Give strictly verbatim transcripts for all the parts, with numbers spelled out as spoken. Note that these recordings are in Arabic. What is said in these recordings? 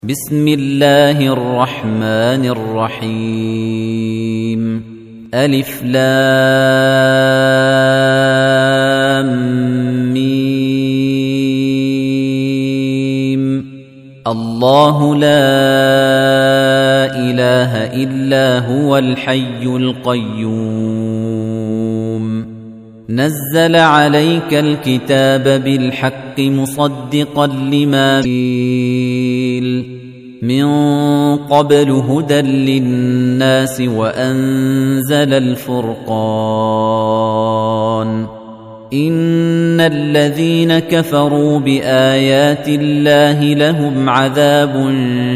بسم الله الرحمن الرحيم ألف لام ميم الله لا إله إلا هو الحي القيوم نزل عليك الكتاب بالحق مصدقا لما فيه من قبل هدى للناس وأنزل الفرقان إن الذين كفروا بآيات الله لهم عذاب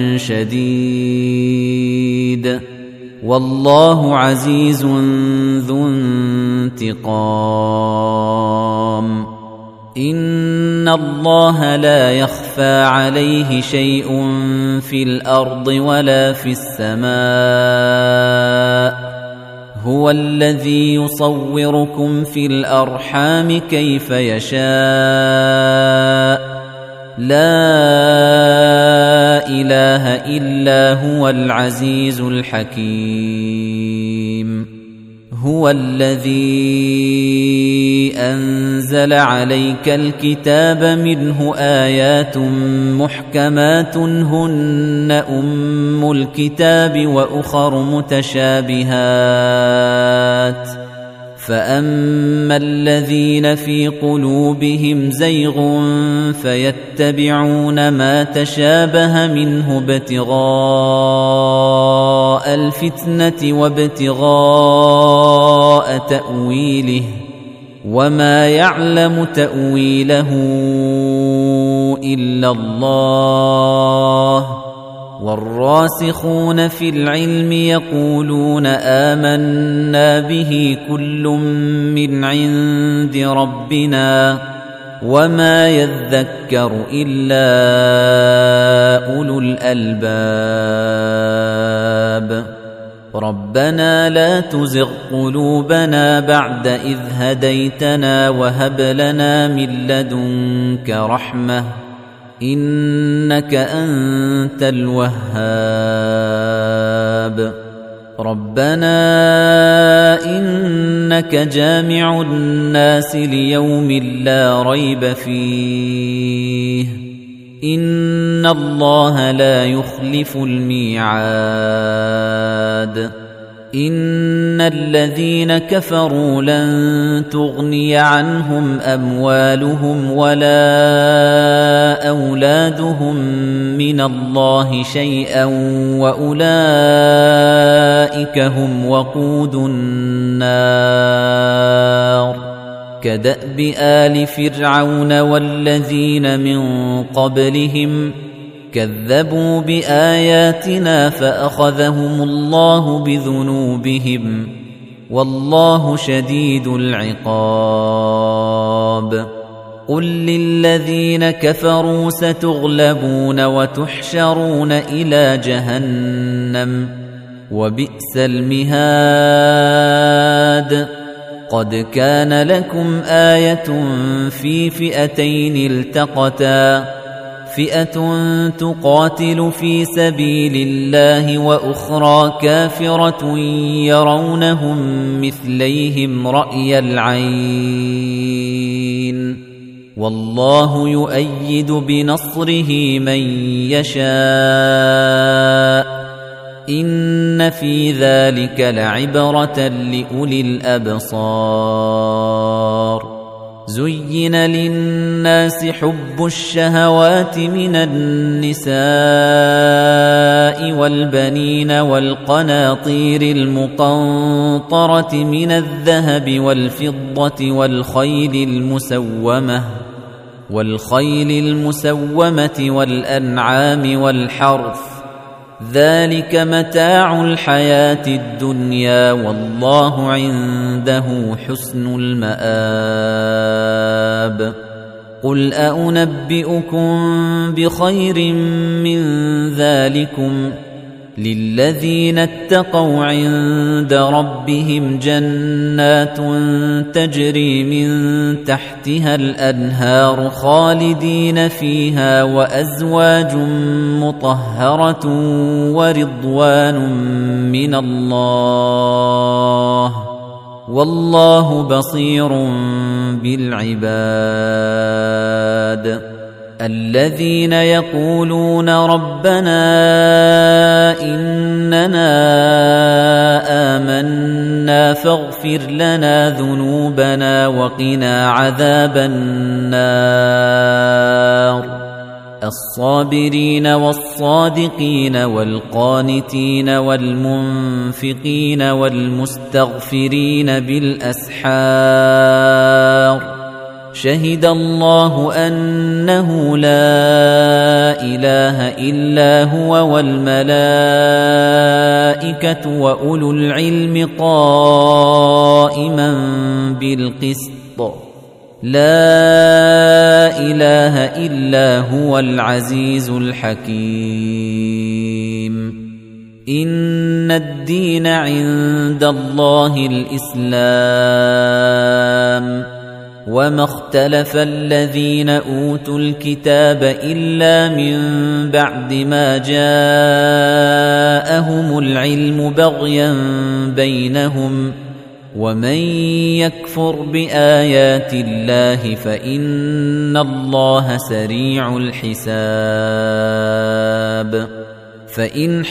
شديد والله عزيز ذو انتقام إن الله لا يخفى عليه شيء في الأرض ولا في السماء هو الذي يصوركم في الأرحام كيف يشاء لا إله إلا هو العزيز الحكيم هو الذي أنزل عليك الكتاب منه آيات محكمات هن أم الكتاب وأخر متشابهات فأما الذين في قلوبهم زيغ فيتبعون ما تشابه منه ابتغاء الفتنة وابتغاء تأويله وما يعلم تأويله إلا الله والراسخون في العلم يقولون آمنا به كل من عند ربنا وما يذكر إلا أولو الألباب ربنا لا تزغ قلوبنا بعد إذ هديتنا وهب لنا من لدنك رحمة إنك أنت الوهاب ربنا إنك جامع الناس ليوم لا ريب فيه إن الله لا يخلف الميعاد إن الذين كفروا لن تغني عنهم أموالهم ولا أولادهم من الله شيئا وأولئك هم وقود النار كدأب آل فرعون والذين من قبلهم كذبوا بآياتنا فأخذهم الله بذنوبهم والله شديد العقاب قل للذين كفروا ستغلبون وتحشرون إلى جهنم وبئس المهاد قد كان لكم آية في فئتين التقتا فئة تقاتل في سبيل الله وأخرى كافرة يرونهم مثليهم رأي العين والله يؤيد بنصره من يشاء إن في ذلك لعبرة لأولي الأبصار زين للناس حب الشهوات من النساء والبنين والقناطير المقنطرة من الذهب والفضة والخيل المسومة والخيل المسومة والأنعام والحرث ذلك متاع الحياة الدنيا والله عنده حسن المآب قل أأنبئكم بخير من ذلكم للذين اتقوا عند ربهم جنات تجري من تحتها الأنهار خالدين فيها وأزواج مطهرة ورضوان من الله والله بصير بالعباد الذين يقولون ربنا إننا آمنا فاغفر لنا ذنوبنا وقنا عذاب النار الصابرين والصادقين والقانتين والمنفقين والمستغفرين بالأسحار شهد الله أنه لا إله إلا هو والملائكة وأولو العلم قائما بالقسط لا إله إلا هو العزيز الحكيم إن الدين عند الله الإسلام وما اختلف الذين أوتوا الكتاب إلا من بعد ما جاءهم العلم بغيا بينهم ومن يكفر بآيات الله فإن الله سريع الحساب فإن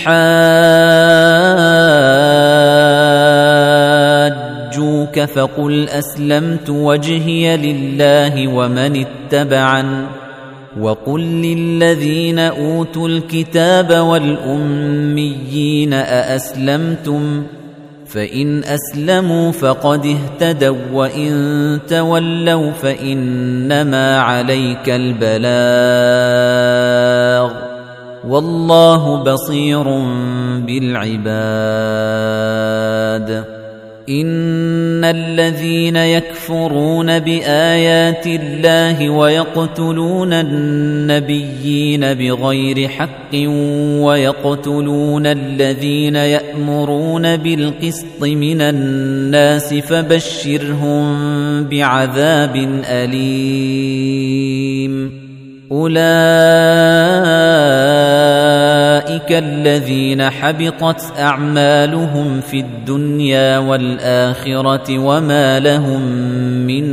حاجوك فقل أسلمت وجهي لله ومن اتبعن وقل للذين أوتوا الكتاب والأميين أأسلمتم فإن أسلموا فقد اهتدوا وإن تولوا فإنما عليك البلاغ والله بصير بالعباد إن الذين يكفرون بآيات الله ويقتلون النبيين بغير حق ويقتلون الذين يأمرون بالقسط من الناس فبشرهم بعذاب أليم أولئك الذين حبطت أعمالهم في الدنيا والآخرة وما لهم من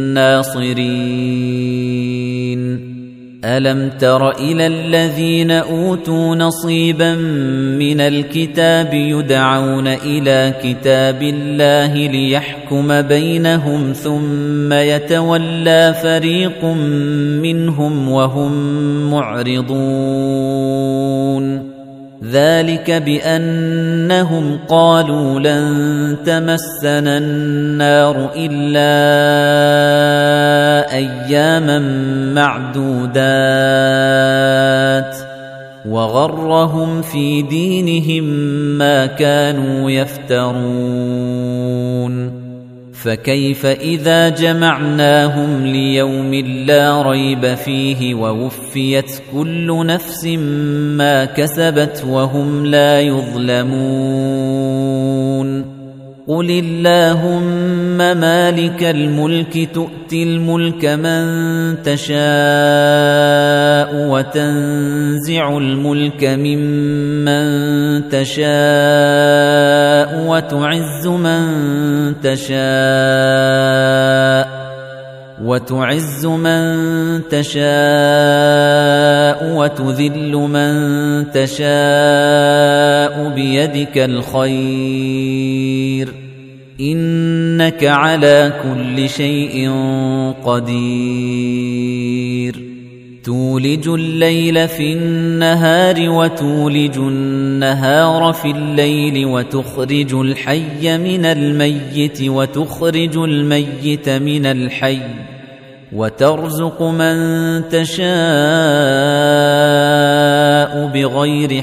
ناصرين ألم تر إلى الذين أوتوا نصيبا من الكتاب يدعون إلى كتاب الله ليحكم بينهم ثم يتولى فريق منهم وهم معرضون ذلك بأنهم قالوا لن تمسنا النار إلا أياما معدودات وغرهم في دينهم ما كانوا يفترون فكيف إذا جمعناهم ليوم لا ريب فيه ووفيت كل نفس ما كسبت وهم لا يظلمون قل اللهم مالك الملك تؤتي الملك من تشاء وتنزع الملك ممن تشاء وتعز من تشاء وتعز من تشاء وتذل من تشاء بيدك الخير إنك على كل شيء قدير تولج الليل في النهار وتولج النهار في الليل وتخرج الحي من الميت وتخرج الميت من الحي وترزق من تشاء بغير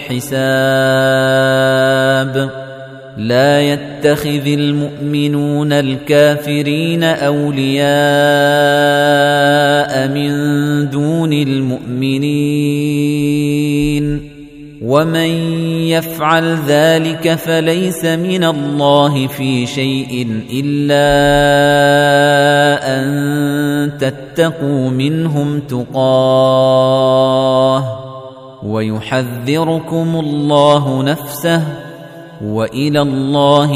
حساب لا يتخذ المؤمنون الكافرين أولياء من دون المؤمنين ومن يفعل ذلك فليس من الله في شيء إلا أن تتقوا منهم تقاه ويحذركم الله نفسه وإلى الله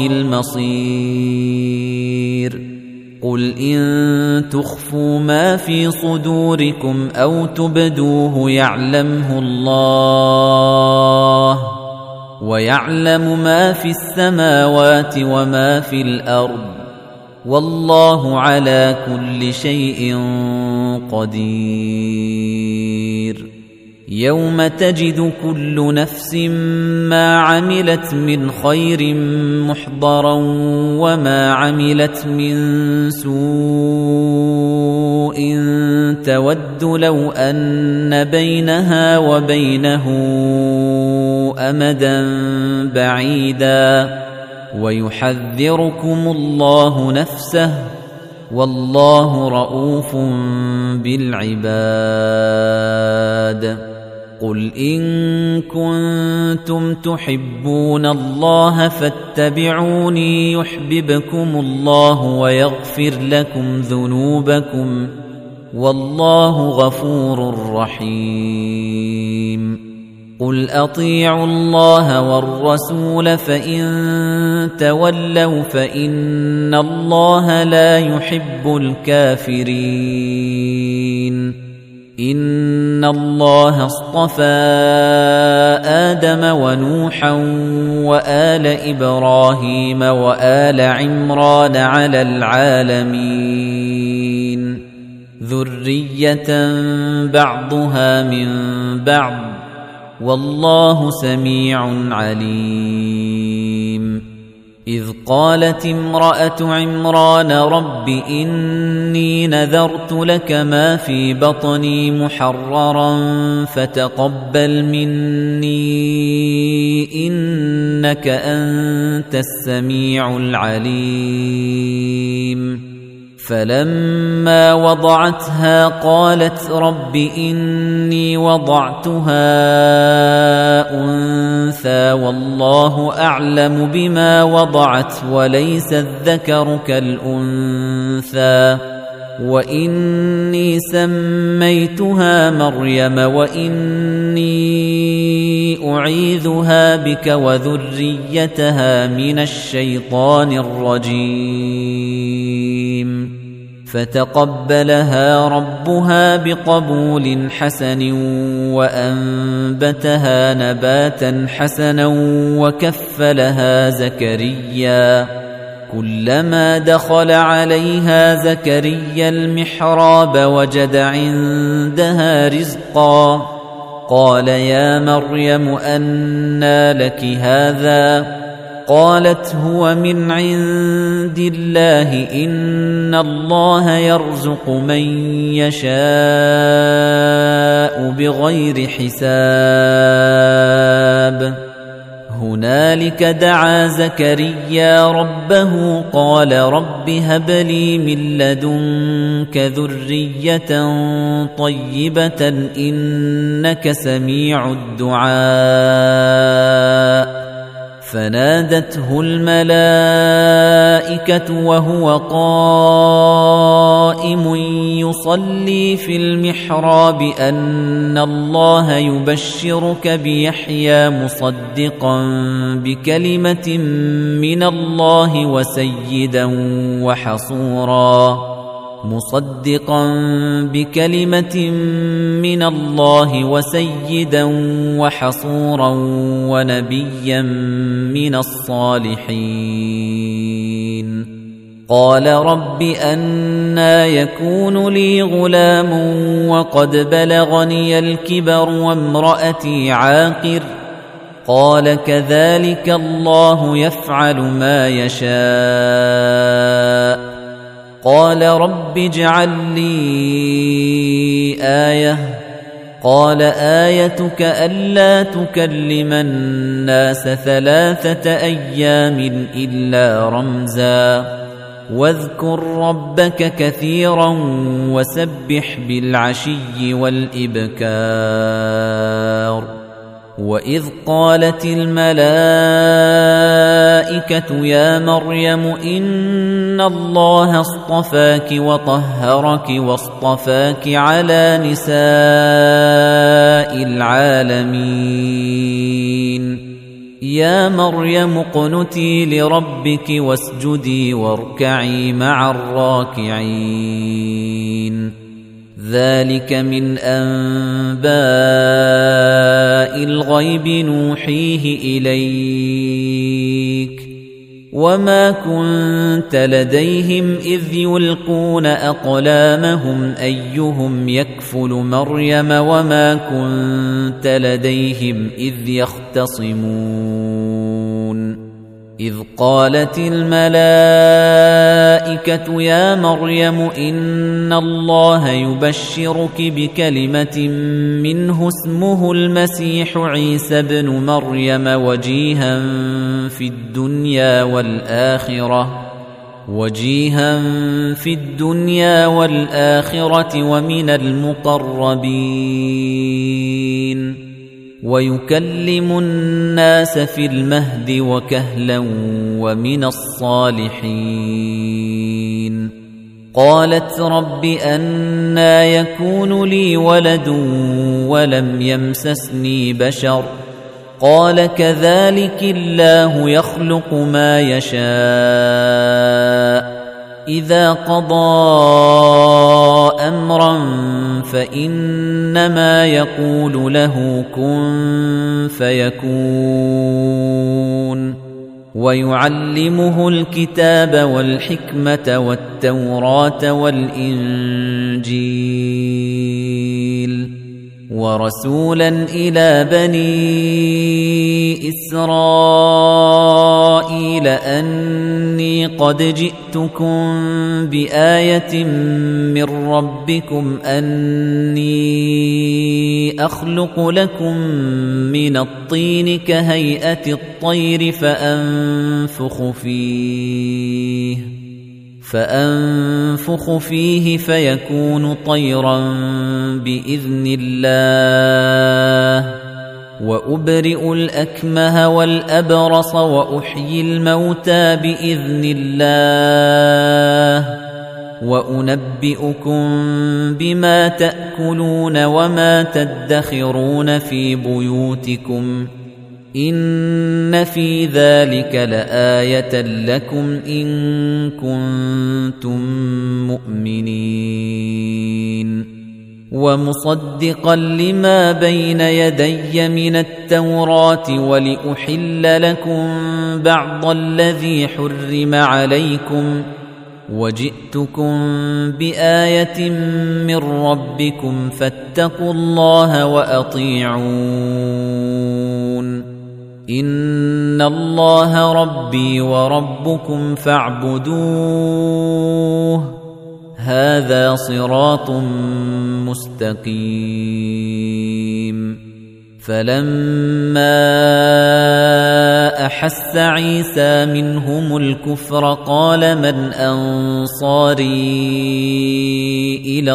المصير. قل إن تخفوا ما في صدوركم أو تبدوه يعلمه الله ويعلم ما في السماوات وما في الأرض والله على كل شيء قدير. يوم تجد كل نفس ما عملت من خير محضرا وما عملت من سوء تود لو أن بينها وبينه أمدا بعيدا ويحذركم الله نفسه والله رؤوف بالعباد. قل إن كنتم تحبون الله فاتبعوني يحببكم الله ويغفر لكم ذنوبكم والله غفور رحيم. قل أطيعوا الله والرسول فإن تولوا فإن الله لا يحب الكافرين. إن الله اصطفى آدم ونوحا وآل إبراهيم وآل عمران على العالمين ذرية بعضها من بعض والله سميع عليم. إذ قالت امرأة عمران رب إني نذرت لك ما في بطني محررا فتقبل مني إنك أنت السميع العليم. فلما وضعتها قالت رب إني وضعتها أنثى والله أعلم بما وضعت وليس الذكر كالأنثى وإني سميتها مريم وإني أعيذها بك وذريتها من الشيطان الرجيم. فتقبلها ربها بقبول حسن وأنبتها نباتا حسنا وكفلها زكريا. كلما دخل عليها زكريا المحراب وجد عندها رزقا قال يا مريم أنى لك هذا؟ قالت هو من عند الله إن الله يرزق من يشاء بغير حساب. هنالك دعا زكريا ربه قال رب هب لي من لدنك ذرية طيبة إنك سميع الدعاء. فنادته الملائكة وهو قائم يصلي في المحراب أن الله يبشرك بيحيى مصدقا بكلمة من الله وسيدا وحصورا مصدقا بكلمة من الله وسيدا وحصورا ونبيا من الصالحين. قال رب أنى يكون لي غلام وقد بلغني الكبر وامرأتي عاقر؟ قال كذلك الله يفعل ما يشاء. قال رب اجعل لي آية. قال آيتك ألا تكلم الناس ثلاثة أيام إلا رمزا واذكر ربك كثيرا وسبح بالعشي والإبكار. وإذ قالت الملائكة يا مريم إن الله اصطفاك وطهرك واصطفاك على نساء العالمين يا مريم اقنتي لربك واسجدي واركعي مع الراكعين ذلك من أنباء الغيب نوحيه إليك وما كنت لديهم إذ يلقون أقلامهم أيهم يكفل مريم وما كنت لديهم إذ يختصمون إذ قالت الملائكة يا مريم إن الله يبشرك بكلمة منه اسمه المسيح عيسى ابن مريم وجيها في الدنيا والآخرة وجيها في الدنيا والآخرة ومن المقربين ويكلم الناس في المهد وكهلا ومن الصالحين قالت رب أنى يكون لي ولد ولم يمسسني بشر قال كذلك الله يخلق ما يشاء إذا قضى أمرا فإنما يقول له كن فيكون ويعلمه الكتاب والحكمة والتوراة والإنجيل ورسولا إلى بني إسرائيل أني قد جئتكم بآية من ربكم أني أخلق لكم من الطين كهيئة الطير فأنفخ فيه فأنفخ فيه فيكون طيرا بإذن الله وأبرئ الأكمه والأبرص وأحيي الموتى بإذن الله وأنبئكم بما تأكلون وما تدخرون في بيوتكم إن في ذلك لآية لكم إن كنتم مؤمنين ومصدقا لما بين يدي من التوراة ولأحل لكم بعض الذي حرم عليكم وجئتكم بآية من ربكم فاتقوا الله وأطيعون إن الله ربي وربكم فاعبدوه هذا صراط مستقيم فلما أحس عيسى منهم الكفر قال من أنصاري إلى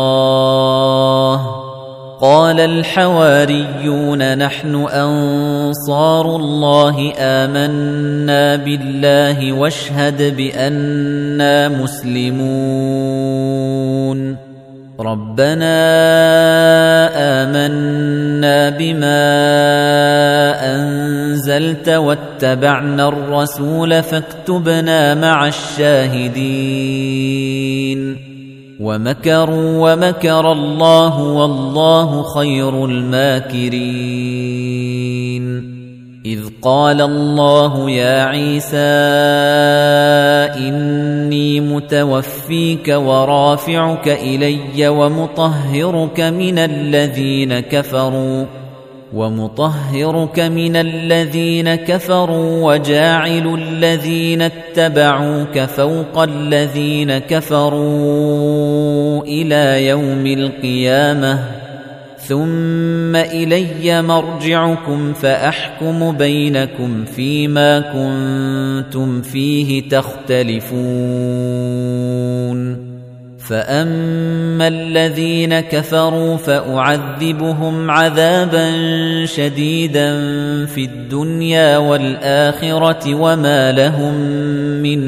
الله قال الحواريون نحن أنصار الله آمنا بالله واشهد بأننا مسلمون ربنا آمنا بما أنزلت واتبعنا الرسول فاكتبنا مع الشاهدين ومكروا ومكر الله والله خير الماكرين إذ قال الله يا عيسى إني متوفيك ورافعك إلي ومطهرك من الذين كفروا ومطهرك من الذين كفروا وجاعل الذين اتبعوك فوق الذين كفروا إلى يوم القيامة ثم إلي مرجعكم فأحكم بينكم فيما كنتم فيه تختلفون فأما الذين كفروا فأعذبهم عذابا شديدا في الدنيا والآخرة وما لهم من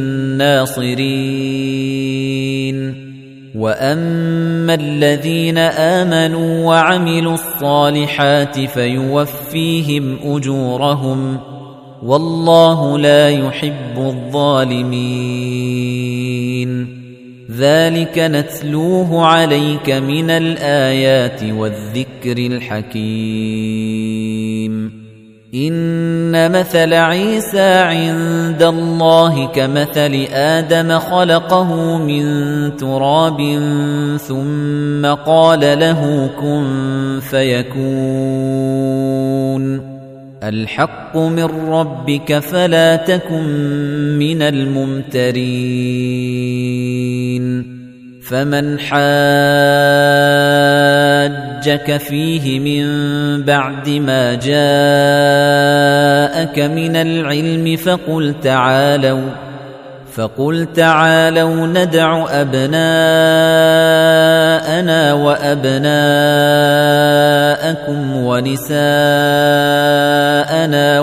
ناصرين وأما الذين آمنوا وعملوا الصالحات فيوفيهم أجورهم والله لا يحب الظالمين ذلك نتلوه عليك من الآيات والذكر الحكيم إن مثل عيسى عند الله كمثل آدم خلقه من تراب ثم قال له كن فيكون الحق من ربك فلا تكن من الممترين فمن حاجك فيه من بعد ما جاءك من العلم فقل تعالوا فقل تعالوا ندع أبناءنا وأبناءكم ونساءنا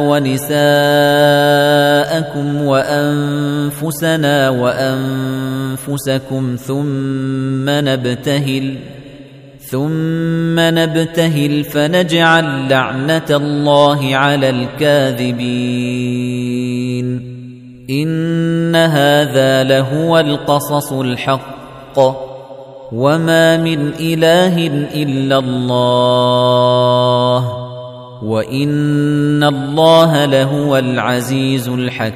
ونساءكم وأنفسنا وأنفسكم ثم نبتهل ثم نبتهل فنجعل لعنة الله على الكاذبين إن هذا لهو القصص الحق وما من إله إلا الله وإن الله لهو العزيز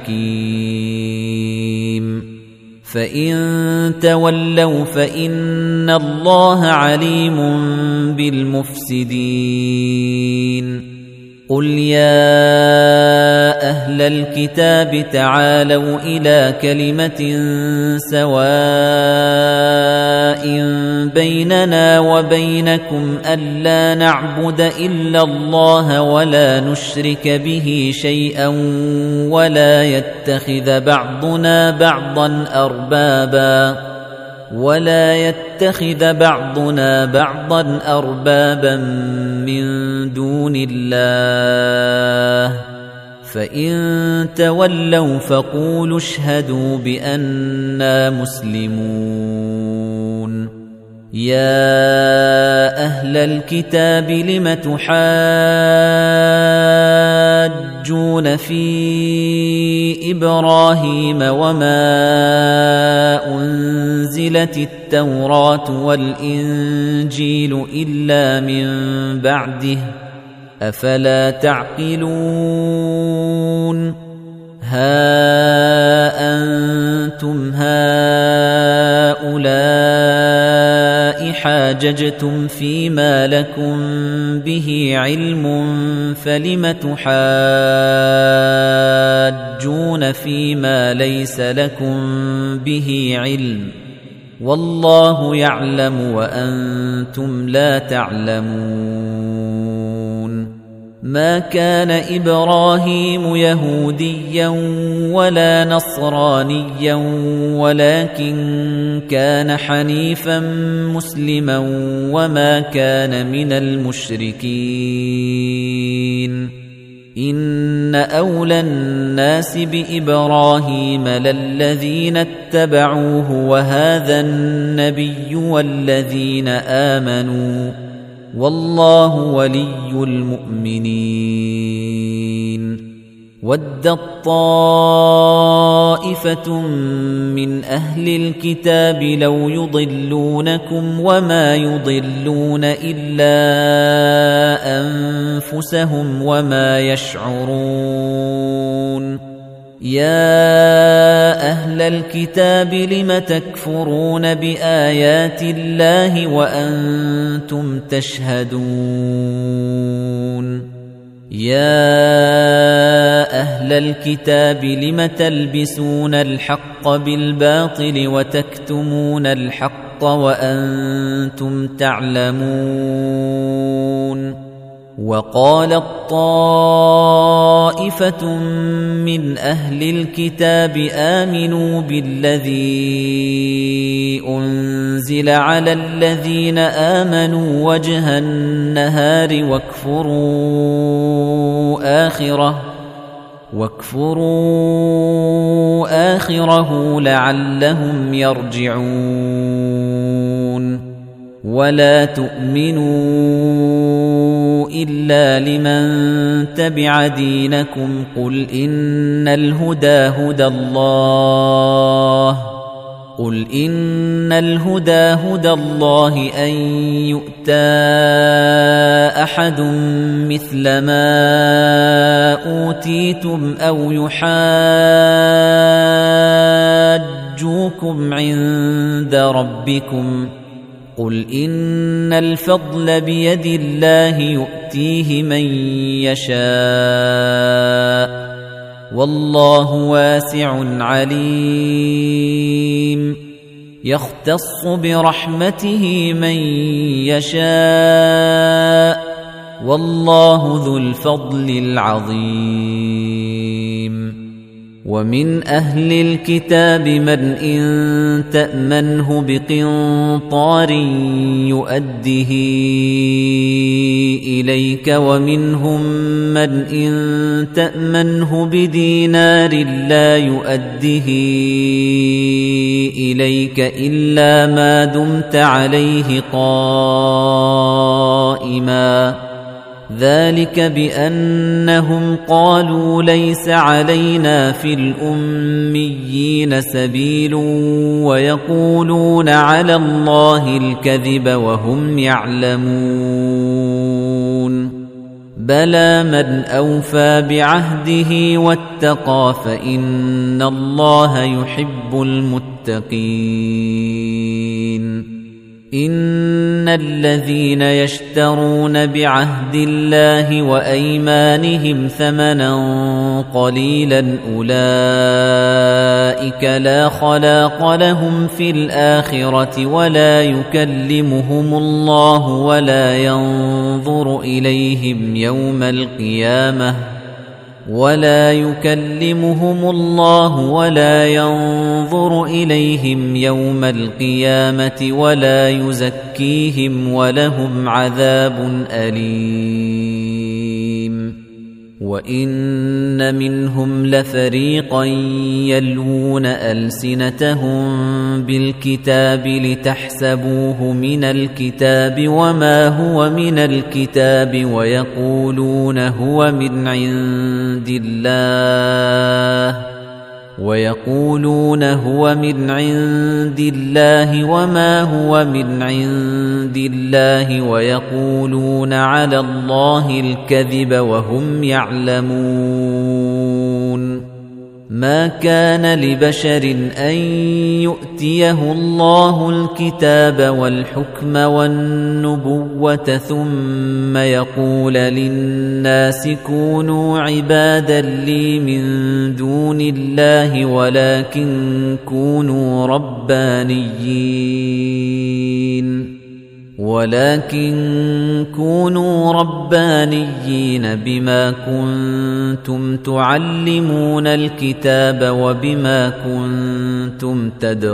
الحكيم فإن تولوا فإن الله عليم بالمفسدين قل يا أهل الكتاب تعالوا إلى كلمة سواء بيننا وبينكم ألا نعبد إلا الله ولا نشرك به شيئا ولا يتخذ بعضنا بعضا أربابا ولا يتخذ بعضنا بعضا أربابا من دون الله فإن تولوا فقولوا اشهدوا بأننا مسلمون يا أهل الكتاب لم تحاجون في إبراهيم وما أنزلت التوراة والإنجيل إلا من بعده أفلا تعقلون ها أنتم هؤلاء حاججتم فيما لكم به علم فلم تحاجون فيما ليس لكم به علم والله يعلم وأنتم لا تعلمون ما كان إبراهيم يهوديا ولا نصرانيا ولكن كان حنيفا مسلما وما كان من المشركين إن أولى الناس بإبراهيم للذين اتبعوه وهذا النبي والذين آمنوا والله ولي المؤمنين ودت طائفة من أهل الكتاب لو يضلونكم وما يضلون إلا أنفسهم وما يشعرون يا أهل الكتاب لم تكفرون بآيات الله وأنتم تشهدون يا أهل الكتاب لم تلبسون الحق بالباطل وتكتمون الحق وأنتم تعلمون وقالت طائفة من أهل الكتاب آمنوا بالذي أنزل أنزل على الذين آمنوا وجه النهار واكفروا آخره واكفروا آخره لعلهم يرجعون ولا تؤمنوا إلا لمن تبع دينكم قل إن الهدى هدى الله قل إن الهدى هدى الله أن يؤتى أحد مثل ما أوتيتم أو يحاجوكم عند ربكم قل إن الفضل بيد الله يؤتيه من يشاء والله واسع عليم يختص برحمته من يشاء والله ذو الفضل العظيم ومن أهل الكتاب من إن تأمنه بقنطار يؤده إليك ومنهم من إن تأمنه بدينار لا يؤده إليك إلا ما دمت عليه قائما ذلك بأنهم قالوا ليس علينا في الأميين سبيل ويقولون على الله الكذب وهم يعلمون بلى من أوفى بعهده واتقى فإن الله يحب المتقين إن الذين يشترون بعهد الله وأيمانهم ثمنا قليلا أولئك لا خلاق لهم في الآخرة ولا يكلمهم الله ولا ينظر إليهم يوم القيامة ولا يكلمهم الله ولا ينظر إليهم يوم القيامة ولا يزكيهم ولهم عذاب أليم وإن منهم لفريقا يلوون ألسنتهم بالكتاب لتحسبوه من الكتاب وما هو من الكتاب ويقولون هو من عند الله ويقولون هو من عند الله وما هو من عند الله ويقولون على الله الكذب وهم يعلمون ما كان لبشر أن يؤتيه الله الكتاب والحكم والنبوة ثم يقول للناس كونوا عبادا لي من دون الله ولكن كونوا ربانيين ولكن كونوا ربانيين بما كنتم تعلمون الكتاب وبما كنتم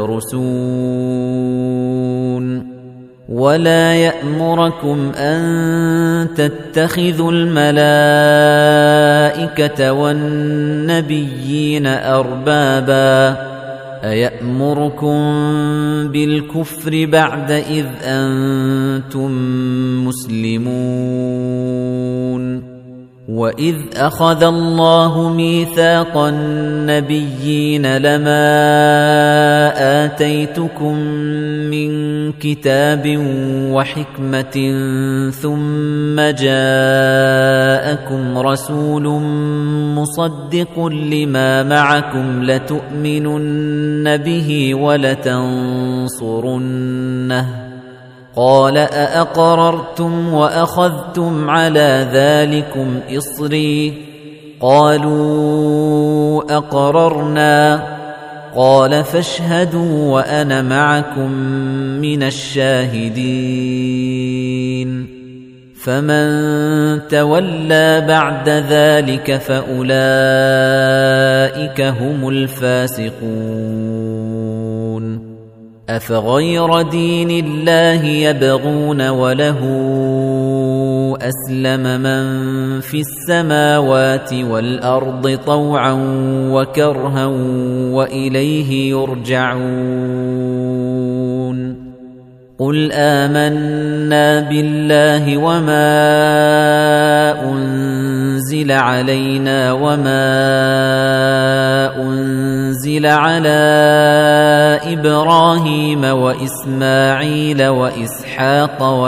تدرسون ولا يأمركم أن تتخذوا الملائكة والنبيين أربابا أيأمركم بالكفر بعد إذ أنتم مسلمون وإذ أخذ الله ميثاق النبيين لما آتيتكم من كتاب وحكمة ثم جاءكم رسول مصدق لما معكم لتؤمنن به ولتنصرنه قال أأقررتم وأخذتم على ذلكم إصري قالوا أقررنا قال فاشهدوا وأنا معكم من الشاهدين فمن تولى بعد ذلك فأولئك هم الفاسقون أفغير دين الله يبغون وله أسلم من في السماوات والأرض طوعا وكرها وإليه يرجعون قل آمنا بالله وما أنزل علينا وما أنزل على إبراهيم وإسماعيل وإسحاق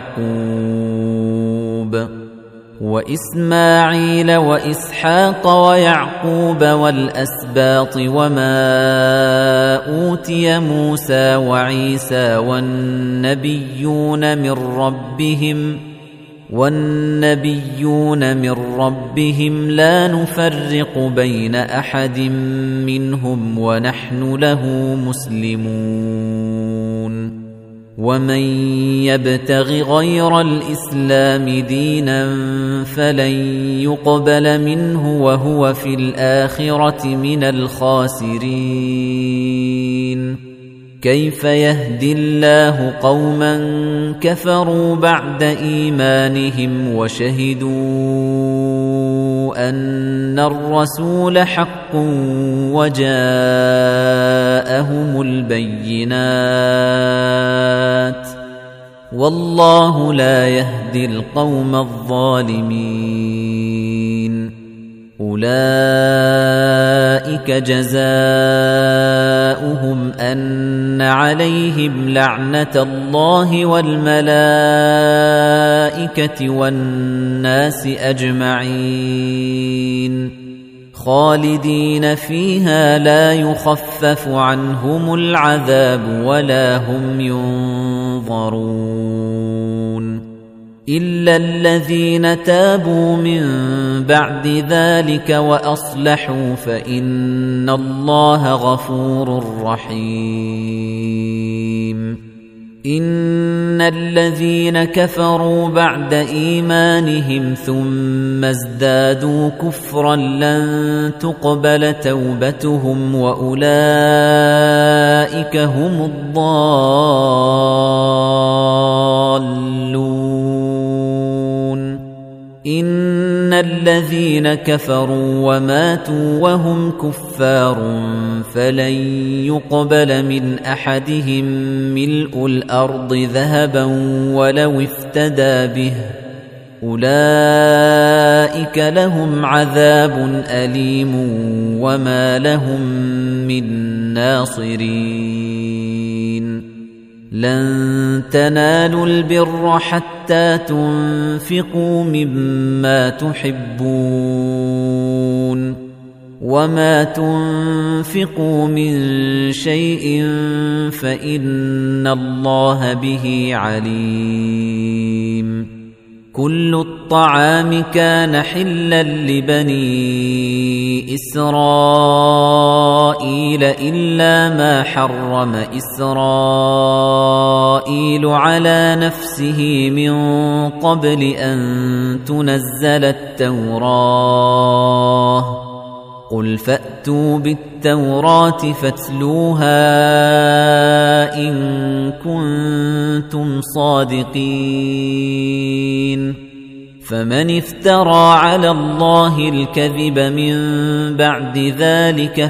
ويعقوب وإسماعيل وإسحاق ويعقوب والأسباط وما أوتي موسى وعيسى والنبيون من ربهم والنبيون من ربهم لا نفرق بين أحد منهم ونحن له مسلمون ومن يبتغ غير الإسلام دينا فلن يقبل منه وهو في الآخرة من الخاسرين كيف يهدي الله قوما كفروا بعد إيمانهم وشهدوا أن الرسول حق وجاءهم البينات والله لا يهدي القوم الظالمين أولئك جزاؤهم أن عليهم لعنة الله والملائكة والناس أجمعين خالدين فيها لا يخفف عنهم العذاب ولا هم ينظرون إلا الذين تابوا من بعد ذلك وأصلحوا فإن الله غفور رحيم إن الذين كفروا بعد إيمانهم ثم ازدادوا كفرا لن تقبل توبتهم وأولئك هم الضالون إن الذين كفروا وماتوا وهم كفار فلن يقبل من أحدهم ملء الأرض ذهبا ولو افتدى به أولئك لهم عذاب أليم وما لهم من ناصرين لن تنالوا البر حتى تنفقوا مما تحبون وما تنفقوا من شيء فإن الله به عليم كل الطعام كان حلا لبني إسرائيل إلا ما حرم إسرائيل على نفسه من قبل أن تنزل التوراة قل فأتوا بالتوراة فاتلوها إن كنتم صادقين فمن افترى على الله الكذب من بعد ذلك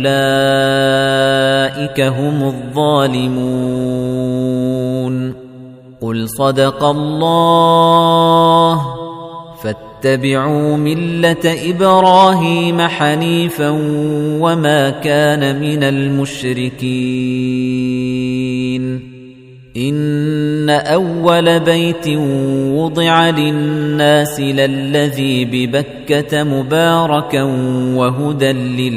فأولئك هم الظالمون قل صدق الله فاتبعوا ملة إبراهيم حنيفا وما كان من المشركين إن أول بيت وضع للناس للذي ببكة مباركا وهدى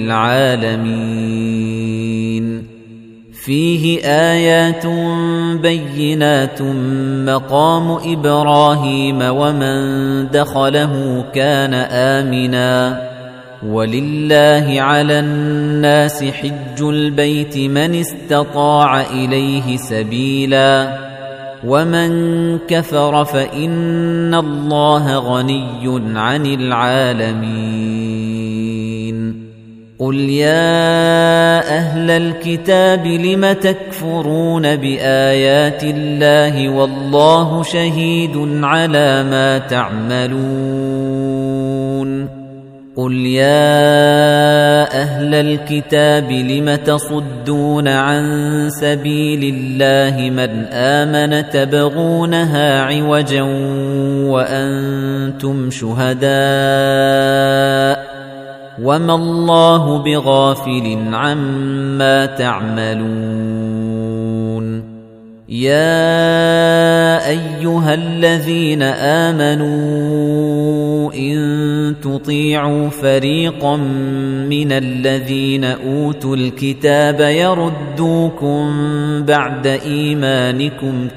للعالمين فيه آيات بينات مقام إبراهيم ومن دخله كان آمنا ولله على الناس حج البيت من استطاع إليه سبيلا ومن كفر فإن الله غني عن العالمين قُلْ يَا أَهْلَ الْكِتَابِ لِمَ تَكْفُرُونَ بِآيَاتِ اللَّهِ وَاللَّهُ شَهِيدٌ عَلَى مَا تَعْمَلُونَ قُلْ يَا أَهْلَ الْكِتَابِ لِمَ تَصُدُّونَ عَن سَبِيلِ اللَّهِ مَنْ آمَنَ تَبْغُونَهَا عِوَجًا وَأَنْتُمْ شُهَدَاءُ وَمَا اللَّهُ بِغَافِلٍ عَمَّا تَعْمَلُونَ يَا أَيُّهَا الَّذِينَ آمَنُوا إِن تُطِيعُوا فَرِيقًا مِنَ الَّذِينَ أُوتُوا الْكِتَابَ يَرُدُّوكُم بَعْدَ إِيمَانِكُمْ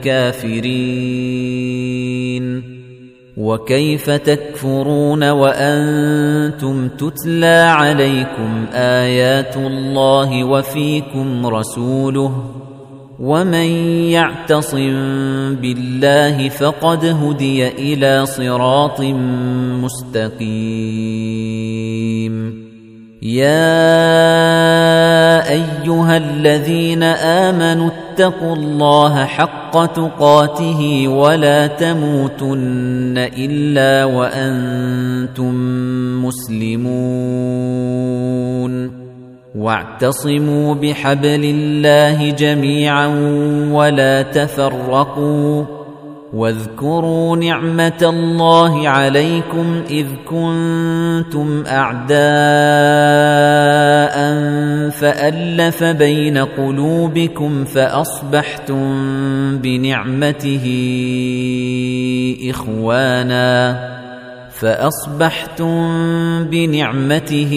كَافِرِينَ وَكَيْفَ تَكْفُرُونَ وَأَنْتُمْ تُتْلَى عَلَيْكُمْ آيَاتُ اللَّهِ وَفِيكُمْ رَسُولُهُ وَمَنْ يَعْتَصِمْ بِاللَّهِ فَقَدْ هُدِيَ إِلَى صِرَاطٍ مُسْتَقِيمٍ يَا أَيُّهَا الَّذِينَ آمَنُوا اتَّقُوا اللَّهَ حَقَّ تُقَاتِهِ وَلَا تَمُوتُنَّ إِلَّا وَأَنْتُمْ مُسْلِمُونَ وَاعْتَصِمُوا بِحَبْلِ اللَّهِ جَمِيعًا وَلَا تَفَرَّقُوا وَاذْكُرُوا نِعْمَةَ اللَّهِ عَلَيْكُمْ إِذْ كُنتُمْ أَعْدَاءً فَأَلَّفَ بَيْنَ قُلُوبِكُمْ فَأَصْبَحْتُمْ بِنِعْمَتِهِ إِخْوَانًا فَأَصْبَحْتُمْ بِنِعْمَتِهِ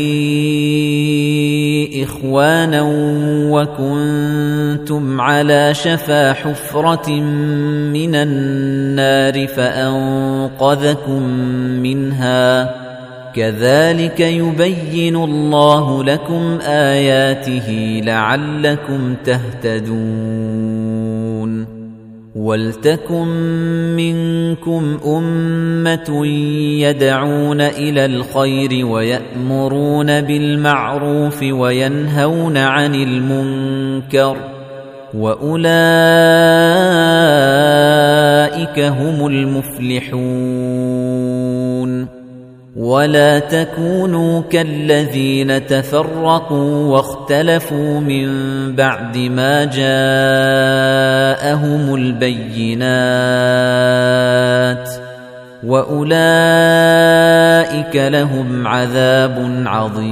إِخْوَانًا وَكُنتُمْ عَلَى شَفَا حُفْرَةٍ مِنَ النَّارِ فَأَنقَذَكُم مِّنْهَا كَذَلِكَ يُبَيِّنُ اللَّهُ لَكُمْ آيَاتِهِ لَعَلَّكُمْ تَهْتَدُونَ وَلْتَكُن مِّنكُمْ أُمَّةٌ يَدْعُونَ إِلَى الْخَيْرِ وَيَأْمُرُونَ بِالْمَعْرُوفِ وَيَنْهَوْنَ عَنِ الْمُنكَرِ وَأُولَئِكَ هُمُ الْمُفْلِحُونَ وَلَا تَكُونُوا كَالَّذِينَ تَفَرَّقُوا وَاخْتَلَفُوا مِن بَعْدِ مَا جَاءَهُمُ الْبَيِّنَاتُ وَأُولَئِكَ لَهُمْ عَذَابٌ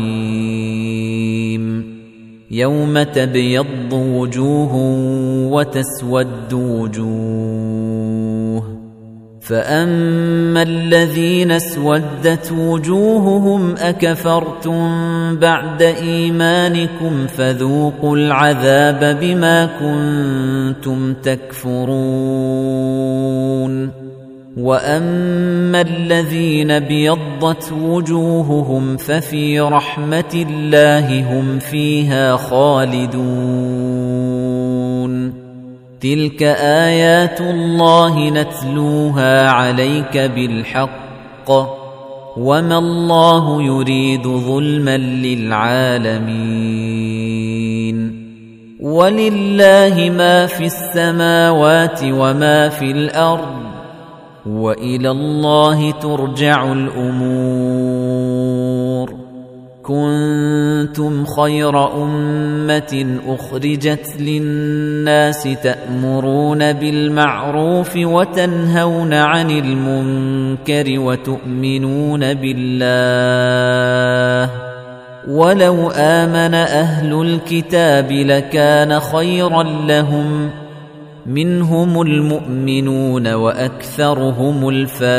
عَظِيمٌ يَوْمَ تَبْيَضُّ وُجُوهٌ وَتَسْوَدُّ وُجُوهٌ فَأَمَّا الَّذِينَ اسْوَدَّتْ وُجُوهُهُمْ أَكَفَرْتُمْ بَعْدَ إِيمَانِكُمْ فَذُوقُوا الْعَذَابَ بِمَا كُنتُمْ تَكْفُرُونَ وَأَمَّا الَّذِينَ ابْيَضَّتْ وُجُوهُهُمْ فَفِي رَحْمَةِ اللَّهِ هُمْ فِيهَا خَالِدُونَ تِلْكَ آيَاتُ اللَّهِ نَتْلُوهَا عَلَيْكَ بِالْحَقِّ وَمَا اللَّهُ يُرِيدُ ظُلْمًا لِلْعَالَمِينَ وَلِلَّهِ مَا فِي السَّمَاوَاتِ وَمَا فِي الْأَرْضِ وَإِلَى اللَّهِ تُرْجَعُ الْأُمُورُ كُنتُمْ خَيْرَ أُمَّةٍ أُخْرِجَتْ لِلنَّاسِ تَأْمُرُونَ بِالْمَعْرُوفِ وَتَنْهَوْنَ عَنِ الْمُنكَرِ وَتُؤْمِنُونَ بِاللَّهِ وَلَوْ آمَنَ أَهْلُ الْكِتَابِ لَكَانَ خَيْرًا لَّهُمْ مِنْهُمُ الْمُؤْمِنُونَ وَأَكْثَرُهُمُ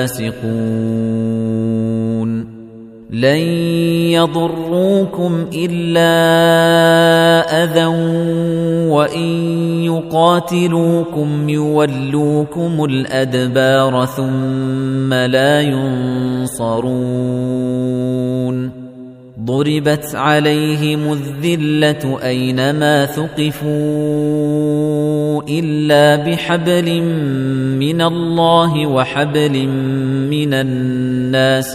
الْفَاسِقُونَ لَن يَضُرُّوكُمْ إِلَّا أَذًى وَإِن يُقَاتِلُوكُمْ يُوَلُّوكُمُ الْأَدْبَارَ ثُمَّ لَا يُنصَرُونَ ضُرِبَتْ عَلَيْهِمُ الذِّلَّةُ أَيْنَمَا ثُقِفُوا إِلَّا بِحَبْلٍ مِّنَ اللَّهِ وَحَبْلٍ مِّنَ من الناس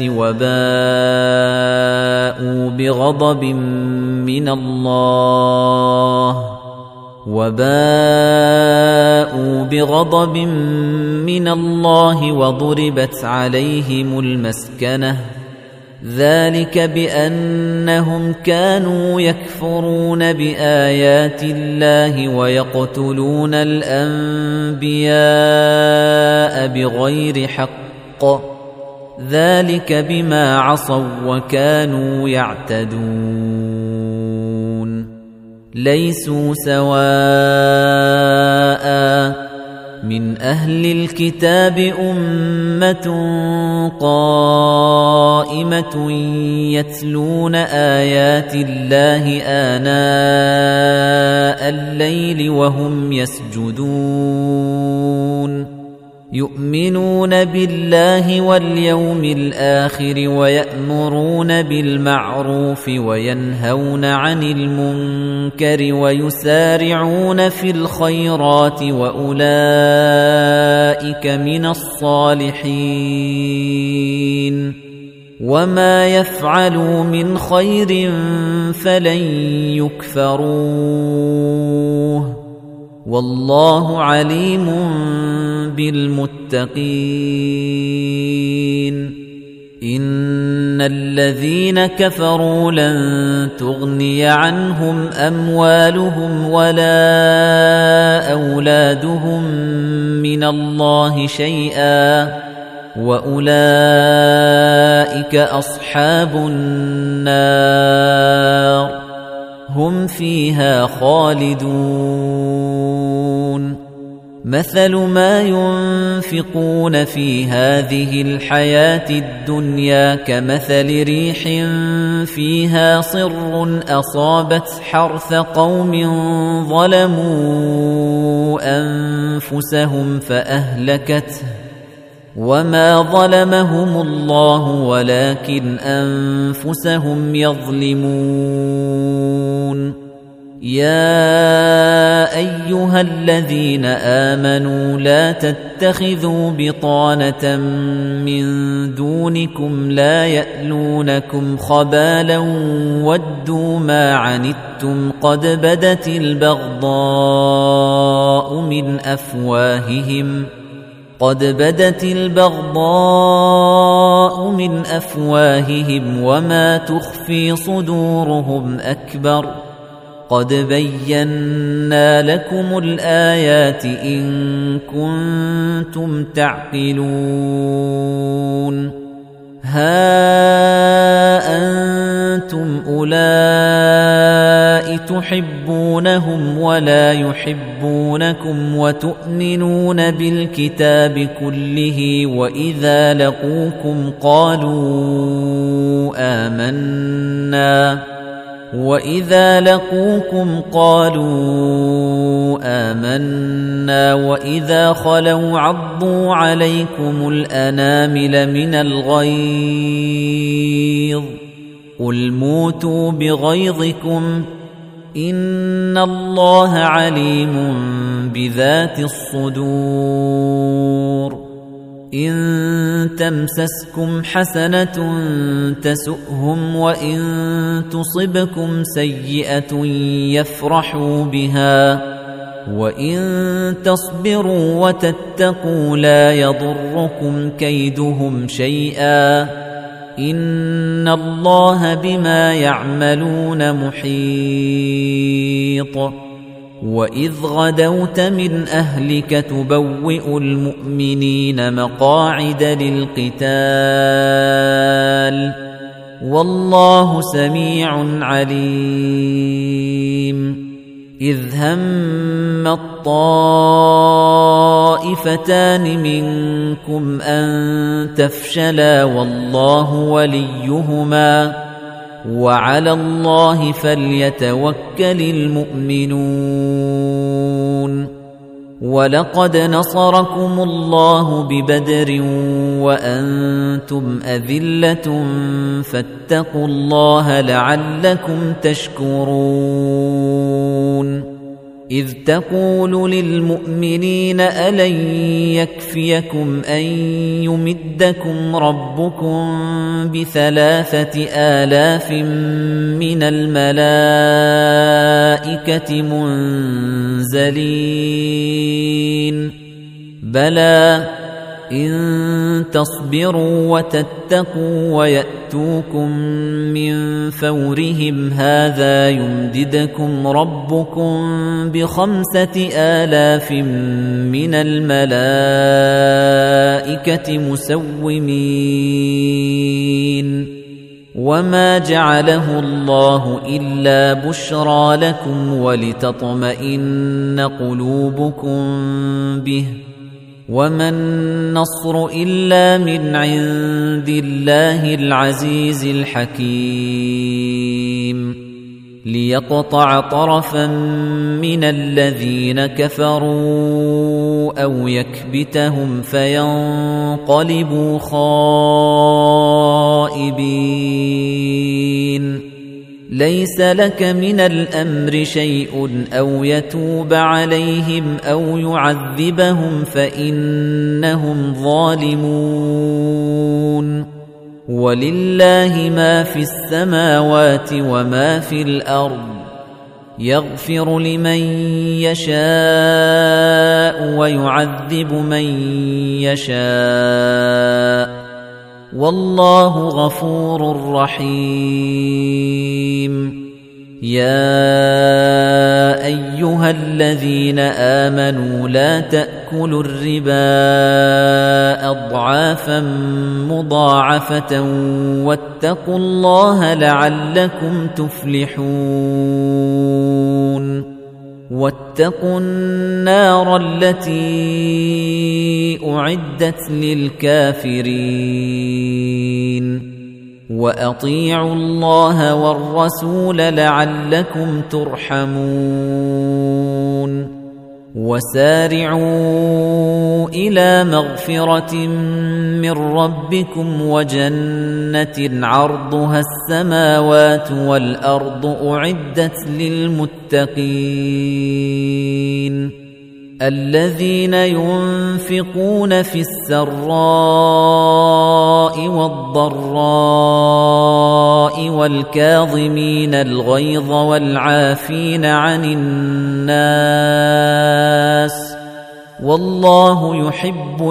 وباءوا بغضب من الله وباءوا بغضب من الله وضربت عليهم المسكنة ذلك بأنهم كانوا يكفرون بآيات الله ويقتلون الأنبياء بغير حق ذلك بما عصوا وكانوا يعتدون ليسوا سواء من أهل الكتاب أمة قائمة يتلون آيات الله آناء الليل وهم يسجدون يؤمنون بالله واليوم الآخر ويأمرون بالمعروف وينهون عن المنكر ويسارعون في الخيرات وأولئك من الصالحين وما يفعلوا من خير فلن يكفروه والله عليم بالمتقين إن الذين كفروا لن تغني عنهم أموالهم ولا أولادهم من الله شيئا وأولئك أصحاب النار هم فيها خالدون مثل ما ينفقون في هذه الحياة الدنيا كمثل ريح فيها صر أصابت حرث قوم ظلموا أنفسهم فأهلكته وما ظلمهم الله ولكن أنفسهم يظلمون يا أيها الذين آمنوا لا تتخذوا بطانة من دونكم لا يألونكم خبالا ودوا ما عنتم قد بدت البغضاء من أفواههم قد بدت البغضاء من أفواههم وما تخفي صدورهم أكبر قد بينا لكم الآيات إن كنتم تعقلون ها أنتم أولئك تحبونهم ولا يحبونكم وتؤمنون بالكتاب كله وإذا لقوكم قالوا آمنا وَإِذَا لَقُوكُمْ قَالُوا آمَنَّا وَإِذَا خَلَوْا عَضُّوا عَلَيْكُمُ الْأَنَامِلَ مِنَ الْغَيْظِ قُلْ مُوتُوا بِغَيْظِكُمْ إِنَّ اللَّهَ عَلِيمٌ بِذَاتِ الصُّدُورِ إن تمسسكم حسنة تسؤهم وإن تصبكم سيئة يفرحوا بها وإن تصبروا وتتقوا لا يضركم كيدهم شيئا إن الله بما يعملون محيط وَإِذْ غَدَوْتَ مِنْ أَهْلِكَ تُبَوِّئُ الْمُؤْمِنِينَ مَقَاعِدَ لِلْقِتَالِ وَاللَّهُ سَمِيعٌ عَلِيمٌ إِذْ هَمَّ الطَّائِفَتَانِ مِنكُمْ أَن تَفْشَلَا وَاللَّهُ وَلِيُّهُمَا وَعَلَى اللَّهِ فَلْيَتَوَكَّلِ الْمُؤْمِنُونَ وَلَقَدْ نَصَرَكُمُ اللَّهُ بِبَدْرٍ وَأَنْتُمْ أَذِلَّةٌ فَاتَّقُوا اللَّهَ لَعَلَّكُمْ تَشْكُرُونَ إذ تقول للمؤمنين ألن يكفيكم أن يمدكم ربكم بثلاثة آلاف من الملائكة منزلين بلى إن تصبروا وتتقوا ويأتوكم من فورهم هذا يمددكم ربكم بخمسة آلاف من الملائكة مسومين وما جعله الله إلا بشرى لكم ولتطمئن قلوبكم به وما النصر إلا من عند الله العزيز الحكيم ليقطع طرفا من الذين كفروا أو يكبتهم فينقلبوا خائبين ليس لك من الأمر شيء أو يتوب عليهم أو يعذبهم فإنهم ظالمون ولله ما في السماوات وما في الأرض يغفر لمن يشاء ويعذب من يشاء والله غفور رحيم يا أيها الذين آمنوا لا تأكلوا الربا أضعافا مضاعفة واتقوا الله لعلكم تفلحون واتقوا النار التي أعدت للكافرين وأطيعوا الله والرسول لعلكم ترحمون وسارعوا إلى مغفرة من ربكم وجنة عرضها السماوات والأرض أعدت للمتقين الذين ينفقون في السراء والضراء والكاظمين الغيظ والعافين عن الناس والله يحب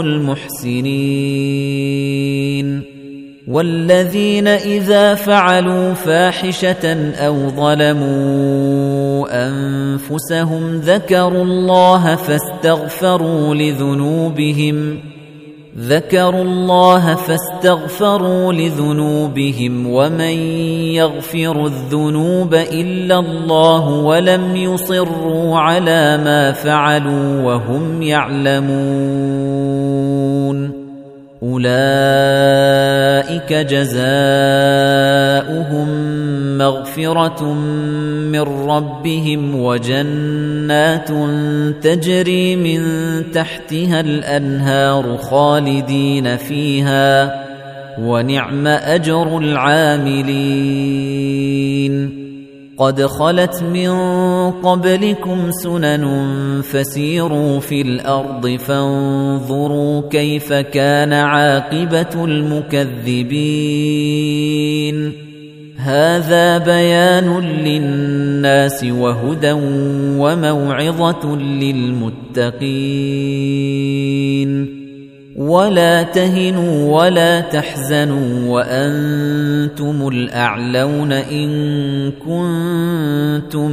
المحسنين والذين إذا فعلوا فاحشة أو ظلموا أنفسهم ذكروا الله فاستغفروا لذنوبهم ذكروا الله فاستغفروا لذنوبهم ومن يغفر الذنوب إلا الله ولم يصروا على ما فعلوا وهم يعلمون أولئك جزاؤهم مغفرة من ربهم وجنات تجري من تحتها الأنهار خالدين فيها ونعم أجر العاملين قد خلت من قبلكم سنن فسيروا في الأرض فانظروا كيف كان عاقبة المكذبين هذا بيان للناس وهدى وموعظة للمتقين ولا تهنوا ولا تحزنوا وأنتم الأعلون إن كنتم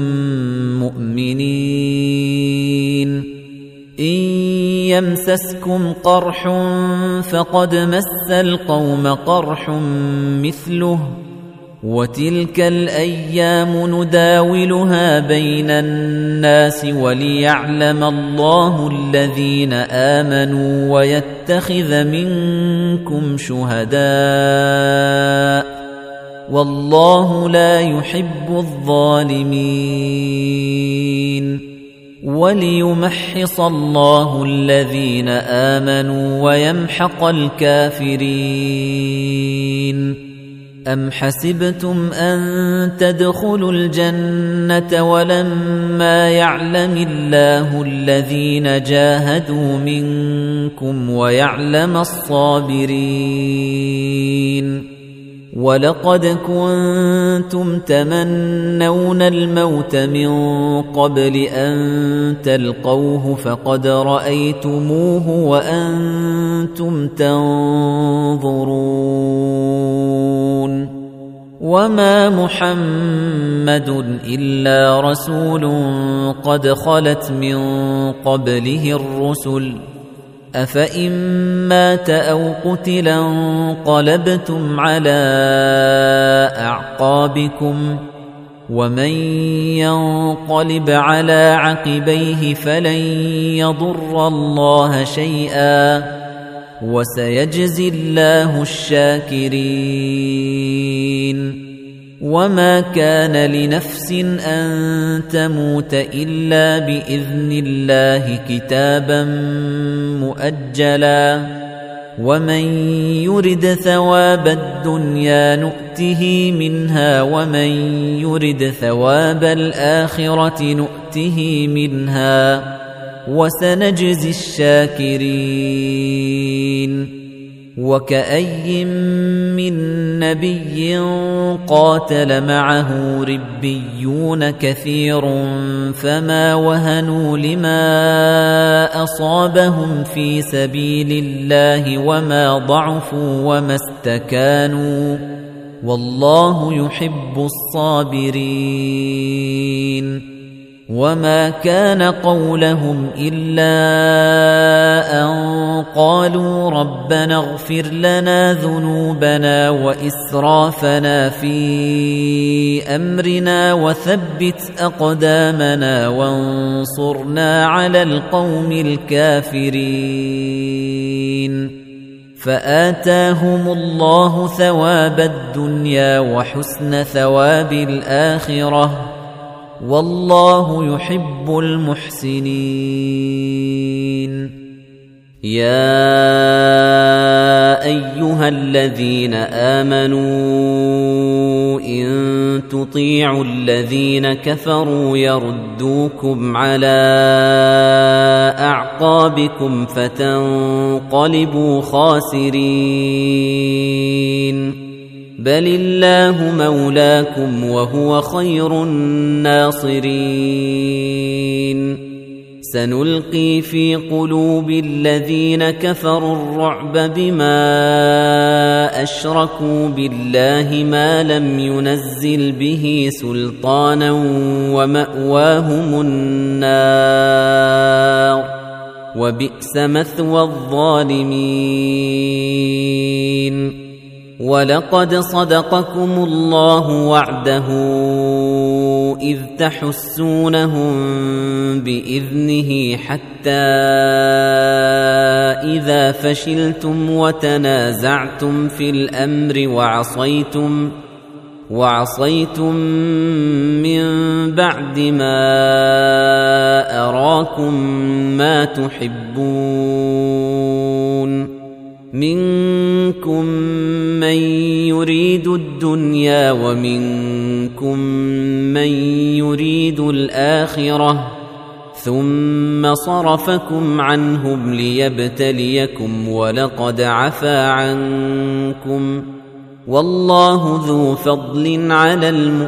مؤمنين إن يمسسكم قرح فقد مس القوم قرح مثله وتلك الأيام نداولها بين الناس وليعلم الله الذين آمنوا ويتخذ منكم شهداء والله لا يحب الظالمين وليمحص الله الذين آمنوا ويمحق الكافرين أَمْ حَسِبْتُمْ أَن تَدْخُلُوا الْجَنَّةَ وَلَمَّا يَعْلَمِ اللَّهُ الَّذِينَ جَاهَدُوا مِنكُمْ وَيَعْلَمَ الصَّابِرِينَ وَلَقَدْ كُنتُمْ تَمَنَّوْنَ الْمَوْتَ مِن قَبْلِ أَن تَلْقَوْهُ فَقَدْ رَأَيْتُمُوهُ وَأَنتُمْ تَنظُرُونَ وَمَا مُحَمَّدٌ إِلَّا رَسُولٌ قَدْ خَلَتْ مِن قَبْلِهِ الرُّسُلُ أَفَإِن مَّاتَ أَوْ قُتِلَ انقَلَبْتُمْ عَلَىٰ أَعْقَابِكُمْ وَمَن يَنقَلِبْ عَلَىٰ عَقِبَيْهِ فَلَن يَضُرَّ اللَّهَ شَيْئًا وَسَيَجْزِي اللَّهُ الشَّاكِرِينَ وَمَا كَانَ لِنَفْسٍ أَن تَمُوتَ إِلَّا بِإِذْنِ اللَّهِ كِتَابًا مُؤَجَّلًا وَمَن يُرِدْ ثَوَابَ الدُّنْيَا نُؤْتِهِ مِنْهَا وَمَن يُرِدْ ثَوَابَ الْآخِرَةِ نُؤْتِهِ مِنْهَا وَسَنَجْزِي الشَّاكِرِينَ وَكَأَيٍّن مِّن نَّبِيٍّ قَاتَلَ مَعَهُ رِبِّيُّونَ كَثِيرٌ فَمَا وَهَنُوا لِمَا أَصَابَهُمْ فِي سَبِيلِ اللَّهِ وَمَا ضَعُفُوا وَمَا اسْتَكَانُوا وَاللَّهُ يُحِبُّ الصَّابِرِينَ وَمَا كَانَ قَوْلَهُمْ إِلَّا أَن قَالُوا رَبَّنَا اغْفِرْ لَنَا ذُنُوبَنَا وَإِسْرَافَنَا فِي أَمْرِنَا وَثَبِّتْ أَقْدَامَنَا وَانصُرْنَا عَلَى الْقَوْمِ الْكَافِرِينَ فَآتَاهُمُ اللَّهُ ثَوَابَ الدُّنْيَا وَحُسْنَ ثَوَابِ الْآخِرَةِ والله يحب المحسنين يا أيها الذين آمنوا إن تطيعوا الذين كفروا يردوكم على أعقابكم فتنقلبوا خاسرين بل الله مولاكم وهو خير الناصرين سنلقي في قلوب الذين كفروا الرعب بما أشركوا بالله ما لم ينزل به سلطانا ومأواهم النار وبئس مثوى الظالمين وَلَقَدْ صَدَقَكُمُ اللَّهُ وَعْدَهُ إِذْ تَحُسُّونَهُم بِإِذْنِهِ حَتَّى إِذَا فَشِلْتُمْ وَتَنَازَعْتُمْ فِي الْأَمْرِ وَعَصَيْتُمْ وَعَصَيْتُمْ مِنْ بَعْدِ مَا أَرَاكُمْ مَا تُحِبُّونَ منكم من يريد الدنيا ومنكم من يريد الآخرة ثم صرفكم عنهم ليبتليكم ولقد عفا عنكم والله ذو فضل على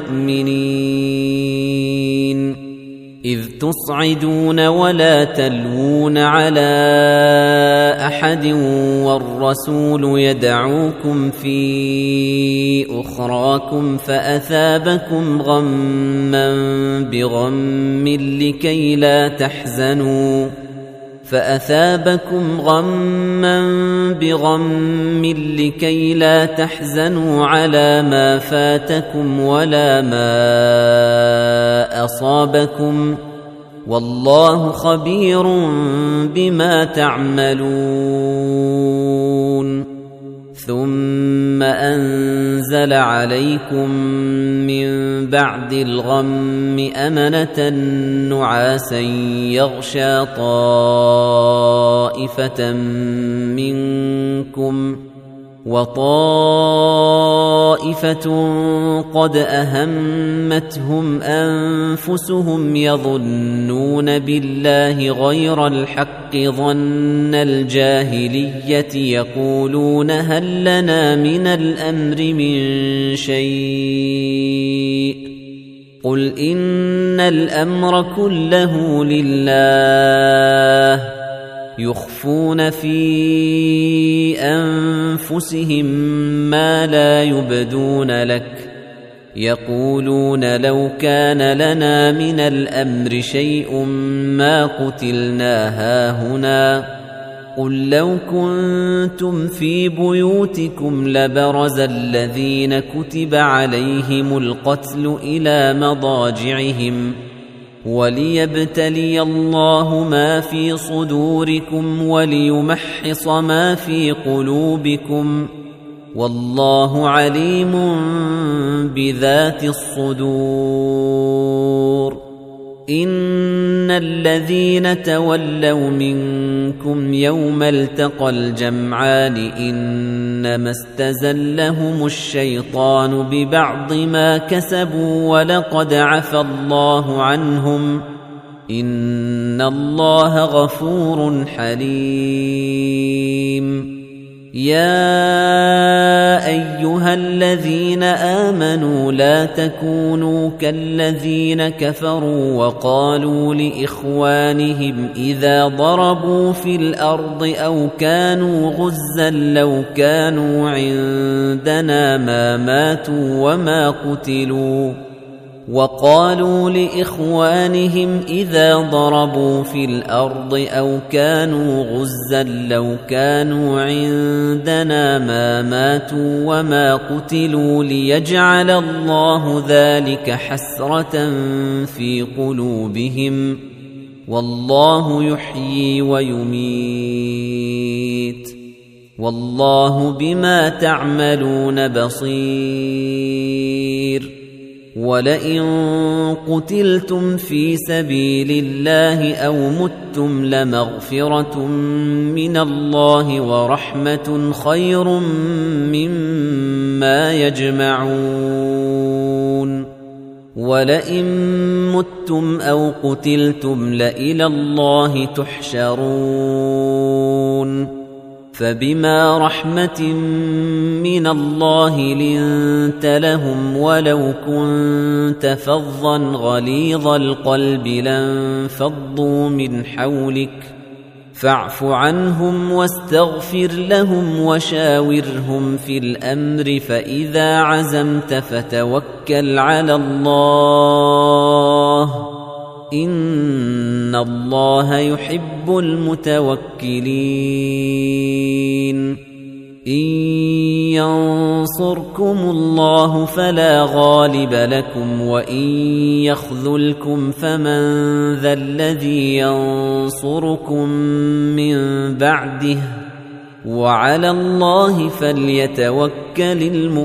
المؤمنين إذ تصعدون ولا تلوون على أحد والرسول يدعوكم في أخراكم فأثابكم غما بغم لكي لا تحزنوا فأثابكم غما بغم لكي لا تحزنوا على ما فاتكم ولا ما أصابكم والله خبير بما تعملون ثم أنزل عليكم من بعد الغم أمنة نعاسا يغشى طائفة منكم وطائفة قد أهمتهم أنفسهم يظنون بالله غير الحق ظن الجاهلية يقولون هل لنا من الأمر من شيء قل إن الأمر كله لله يخفون في أنفسهم ما لا يبدون لك يقولون لو كان لنا من الأمر شيء ما قتلنا هاهنا قل لو كنتم في بيوتكم لبرز الذين كتب عليهم القتل إلى مضاجعهم وليبتلي الله ما في صدوركم وليمحص ما في قلوبكم والله عليم بذات الصدور إن الذين تولوا منكم يوم التقى الجمعان إنما استزلهم الشيطان ببعض ما كسبوا ولقد عفى الله عنهم إن الله غفور حليم يا أيها الذين آمنوا لا تكونوا كالذين كفروا وقالوا لإخوانهم إذا ضربوا في الأرض أو كانوا غزا لو كانوا عندنا ما ماتوا وما قتلوا وقالوا لإخوانهم إذا ضربوا في الأرض أو كانوا غزا لو كانوا عندنا ما ماتوا وما قتلوا ليجعل الله ذلك حسرة في قلوبهم والله يحيي ويميت والله بما تعملون بصير ولئن قتلتم في سبيل الله أو متم لمغفرة من الله ورحمة خير مما يجمعون ولئن متم أو قتلتم لإلى الله تحشرون فبما رحمة من الله لنت لهم ولو كنت فظا غليظ القلب لانفضوا من حولك فاعف عنهم واستغفر لهم وشاورهم في الأمر فإذا عزمت فتوكل على الله إن الله يحب المتوكلين إن ينصركم الله فلا غالب لكم وإن يخذلكم فمن ذا الذي ينصركم من بعده وعلى الله فليتوكل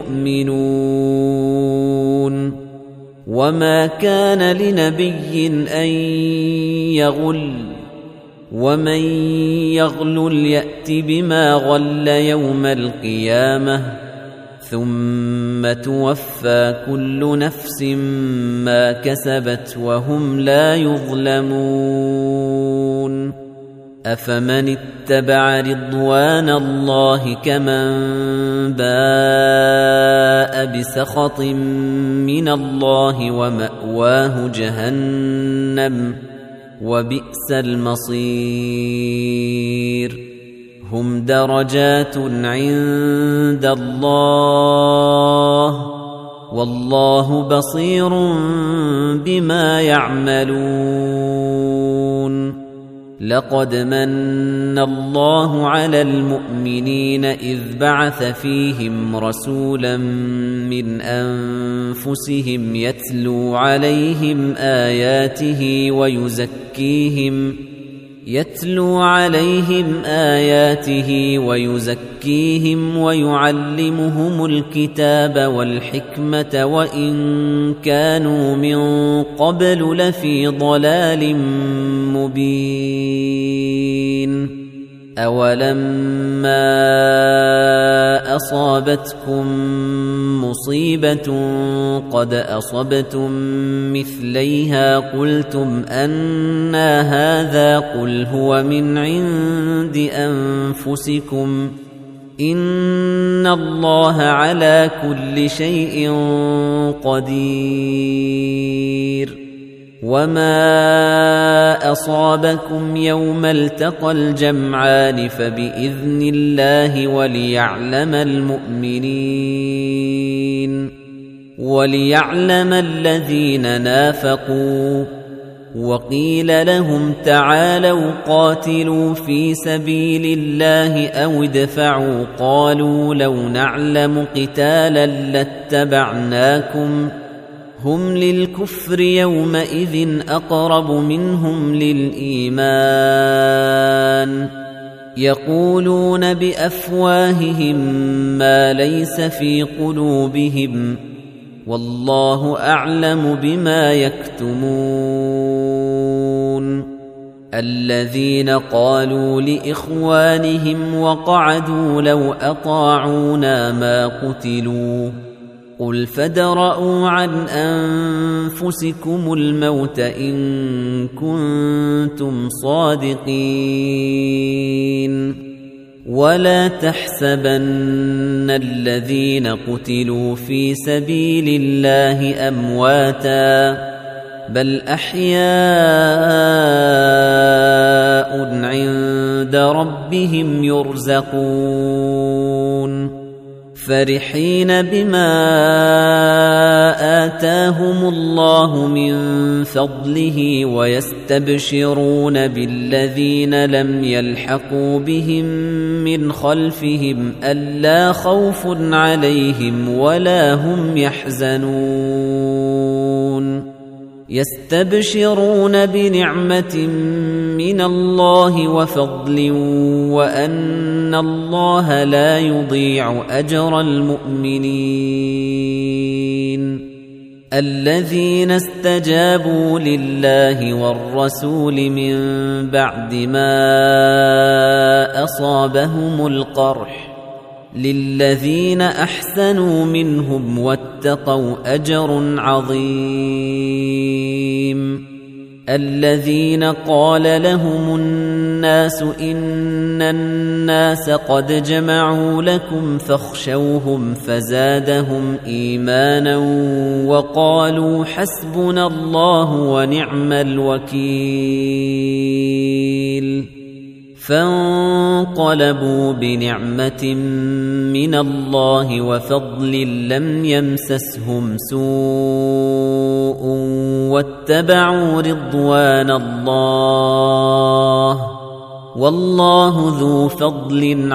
المؤمنون وما كان لنبي أن يغل ومن يغلل يأت بما غل يوم القيامة ثم توفى كل نفس ما كسبت وهم لا يظلمون أفمن اتبع رضوان الله كمن باء بسخط من الله ومأواه جهنم وبئس المصير هم درجات عند الله والله بصير بما يعملون لقد من الله على المؤمنين إذ بعث فيهم رسولا من أنفسهم يتلو عليهم آياته ويزكيهم يتلو عليهم آياته ويزكيهم ويعلمهم الكتاب والحكمة وإن كانوا من قبل لفي ضلال مبين أولما أصابتكم مصيبة قد أصبتم مثليها قلتم أنى هذا قل هو من عند أنفسكم إن الله على كل شيء قدير وما أصابكم يوم التقى الجمعان فبإذن الله وليعلم المؤمنين وليعلم الذين نافقوا وقيل لهم تعالوا قاتلوا في سبيل الله أو ادفعوا قالوا لو نعلم قتالا لاتبعناكم هم للكفر يومئذ أقرب منهم للإيمان يقولون بأفواههم ما ليس في قلوبهم والله أعلم بما يكتمون الذين قالوا لإخوانهم وقعدوا لو أطاعونا ما قتلوا قل فادرءوا عن أنفسكم الموت إن كنتم صادقين ولا تحسبن الذين قتلوا في سبيل الله أمواتا بل أحياء عند ربهم يرزقون فرحين بما آتاهم الله من فضله ويستبشرون بالذين لم يلحقوا بهم من خلفهم ألا خوف عليهم ولا هم يحزنون يستبشرون بنعمة من الله وفضل وأن الله لا يضيع أجر المؤمنين الذين استجابوا لله والرسول من بعد ما أصابهم القرح للذين أحسنوا منهم واتقوا أجر عظيم الذين قال لهم الناس إن الناس قد جمعوا لكم فاخشوهم فزادهم إيمانا وقالوا حسبنا الله ونعم الوكيل فانقلبوا بنعمة من الله وفضل لم يمسسهم سوء واتبعوا رضوان الله والله ذو فضل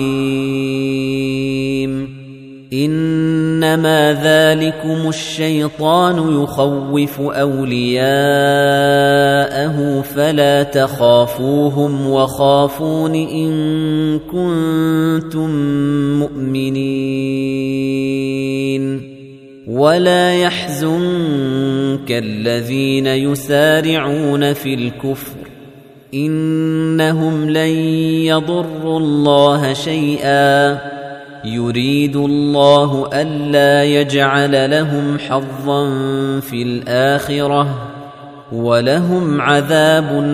عظيم إنما ذلكم الشيطان يخوف أولياءه فلا تخافوهم وخافون إن كنتم مؤمنين ولا يحزنك الذين يسارعون في الكفر إنهم لن يضروا الله شيئا يريد الله ألا يجعل لهم حظا في الآخرة ولهم عذاب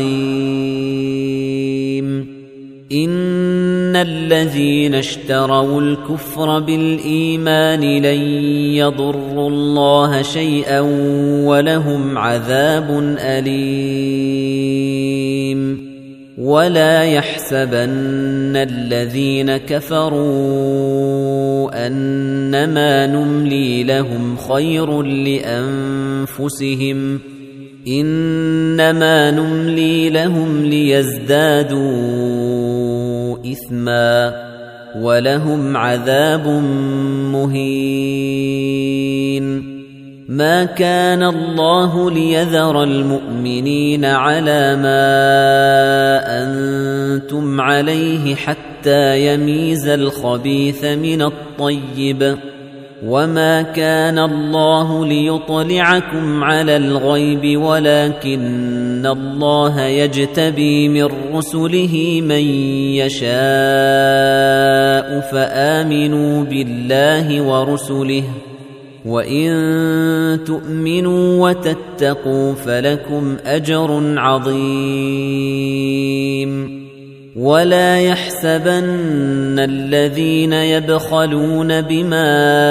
عظيم إن الذين اشتروا الكفر بالإيمان لن يضروا الله شيئا ولهم عذاب أليم ولا يحسبن الذين كفروا أنما نملي لهم خير لأنفسهم إنما نملي لهم ليزدادوا إثما ولهم عذاب مهين ما كان الله ليذر المؤمنين على ما أنتم عليه حتى يميز الخبيث من الطيب وما كان الله ليطلعكم على الغيب ولكن الله يجتبي من رسله من يشاء فآمنوا بالله ورسله وإن تؤمنوا وتتقوا فلكم أجر عظيم ولا يحسبن الذين يبخلون بما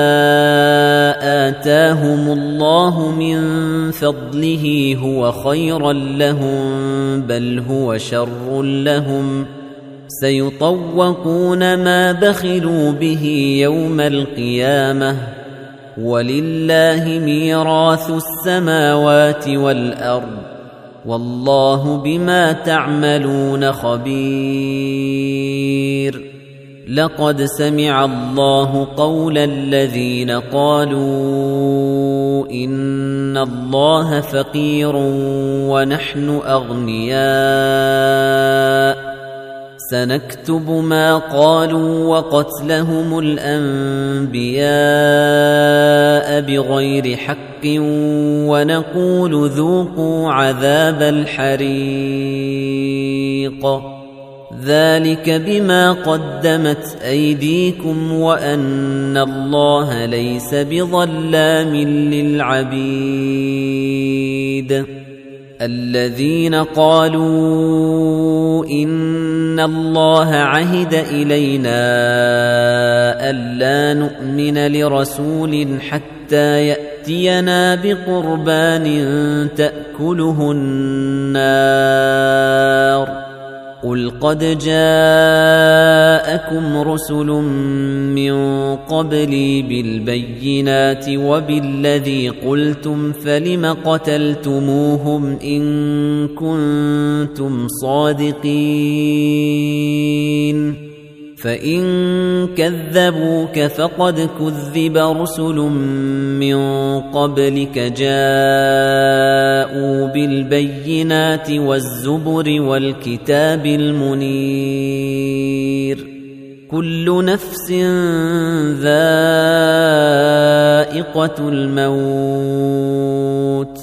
آتاهم الله من فضله هو خيرا لهم بل هو شر لهم سيطوقون ما بخلوا به يوم القيامة ولله ميراث السماوات والأرض والله بما تعملون خبير لقد سمع الله قول الذين قالوا إن الله فقير ونحن أغنياء سنكتب ما قالوا وقتلهم الأنبياء بغير حق ونقول ذوقوا عذاب الحريق ذلك بما قدمت أيديكم وأن الله ليس بظلام للعبيد الذين قالوا إن الله عهد إلينا ألا نؤمن لرسول حتى يأتينا بقربان تأكله النار قل قد جاءكم رسل من قبلي بالبينات وبالذي قلتم فلم قتلتموهم إن كنتم صادقين فإن كذبوك فقد كذب رسل من قبلك جاءوا بالبينات والزبر والكتاب المنير كل نفس ذائقة الموت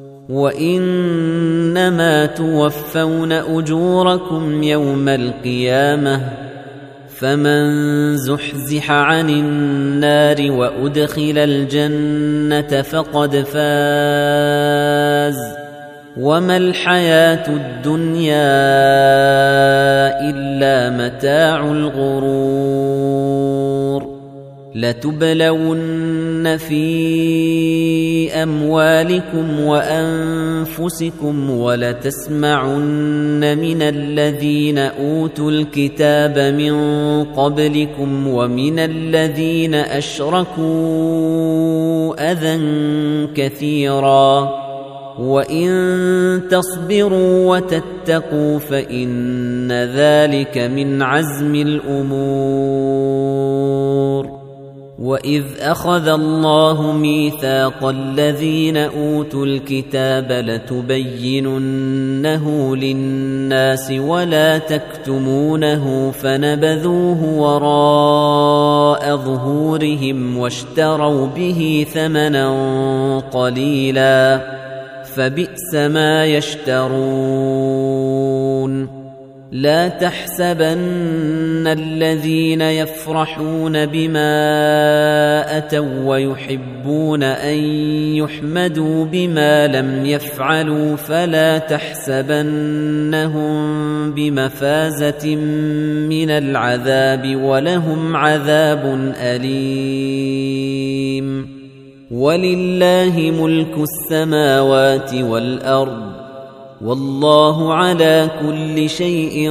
وإنما توفون أجوركم يوم القيامة فمن زحزح عن النار وأدخل الجنة فقد فاز وما الحياة الدنيا إلا متاع الغرور لتبلون في أموالكم وأنفسكم ولتسمعن من الذين أوتوا الكتاب من قبلكم ومن الذين أشركوا أذى كثيرا وإن تصبروا وتتقوا فإن ذلك من عزم الأمور وإذ أخذ الله ميثاق الذين أوتوا الكتاب لتبيننه للناس ولا تكتمونه فنبذوه وراء ظهورهم واشتروا به ثمنا قليلا فبئس ما يشترون لا تحسبن الذين يفرحون بما أتوا ويحبون أن يحمدوا بما لم يفعلوا فلا تحسبنهم بمفازة من العذاب ولهم عذاب أليم ولله ملك السماوات والأرض والله على كل شيء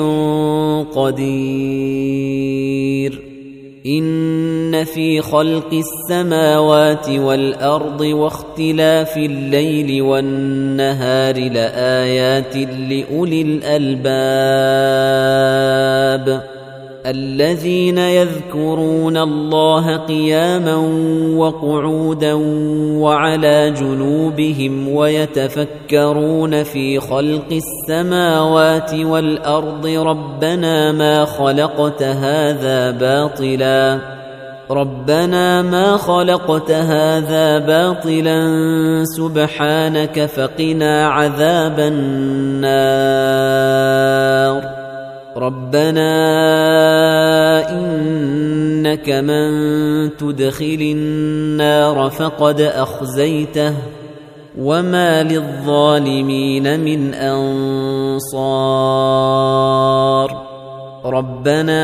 قدير إن في خلق السماوات والأرض واختلاف الليل والنهار لآيات لأولي الألباب الذين يذكرون الله قياما وقعودا وعلى جنوبهم ويتفكرون في خلق السماوات والأرض ربنا ما خلقت هذا باطلا ربنا ما خلقت هذا باطلا سبحانك فقنا عذاب النار ربنا إنك من تدخل النار فقد أخزيته وما للظالمين من أنصار ربنا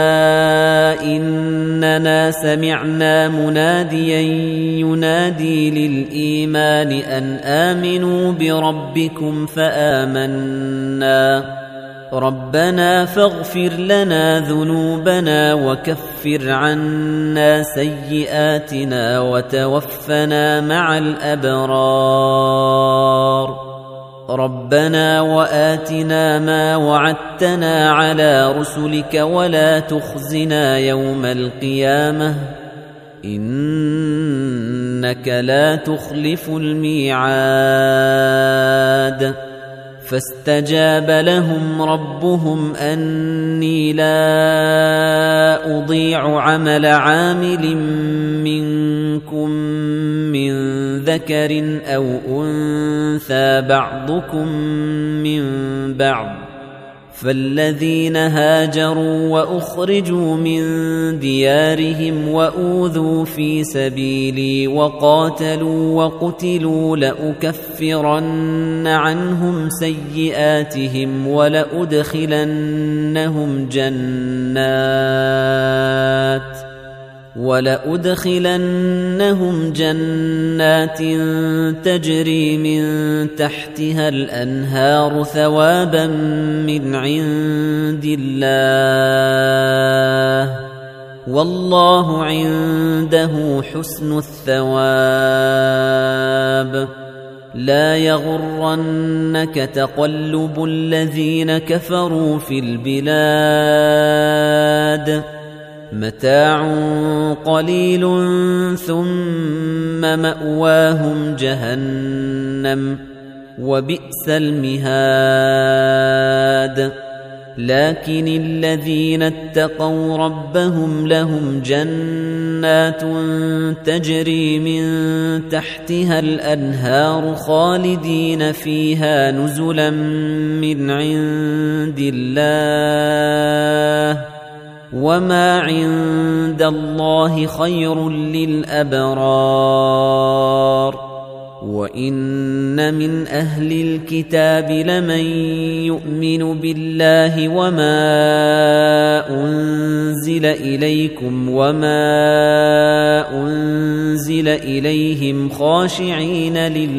إننا سمعنا مناديا ينادي للإيمان أن آمنوا بربكم فآمنا ربنا فاغفر لنا ذنوبنا وكفر عنا سيئاتنا وتوفنا مع الأبرار ربنا وآتنا ما وعدتنا على رسلك ولا تخزنا يوم القيامة إنك لا تخلف الميعاد فاستجاب لهم ربهم أني لا أضيع عمل عامل منكم من ذكر أو أنثى بعضكم من بعض فالذين هاجروا وأخرجوا من ديارهم وأوذوا في سبيلي وقاتلوا وقتلوا لأكفرن عنهم سيئاتهم ولأدخلنهم جنات ولأدخلنهم جنات تجري من تحتها الأنهار ثوابا من عند الله والله عنده حسن الثواب لا يغرنك تقلب الذين كفروا في البلاد متاع قليل ثم مأواهم جهنم وبئس المهاد لكن الذين اتقوا ربهم لهم جنات تجري من تحتها الأنهار خالدين فيها نزلا من عند الله وما عند الله خير للأبرار وإن من أهل الكتاب لمن يؤمن بالله وما أنزل إليكم وما أنزل إليهم خاشعين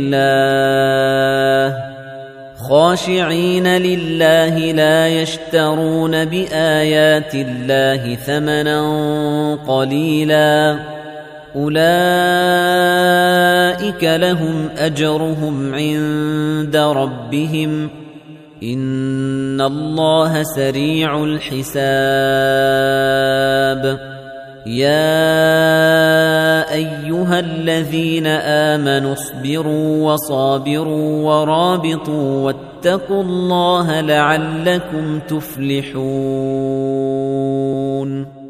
لله خاشعين لله لا يشترون بآيات الله ثمنا قليلا أولئك لهم أجرهم عند ربهم إن الله سريع الحساب يا أيها الذين آمنوا اصبروا وصابروا ورابطوا واتقوا الله لعلكم تفلحون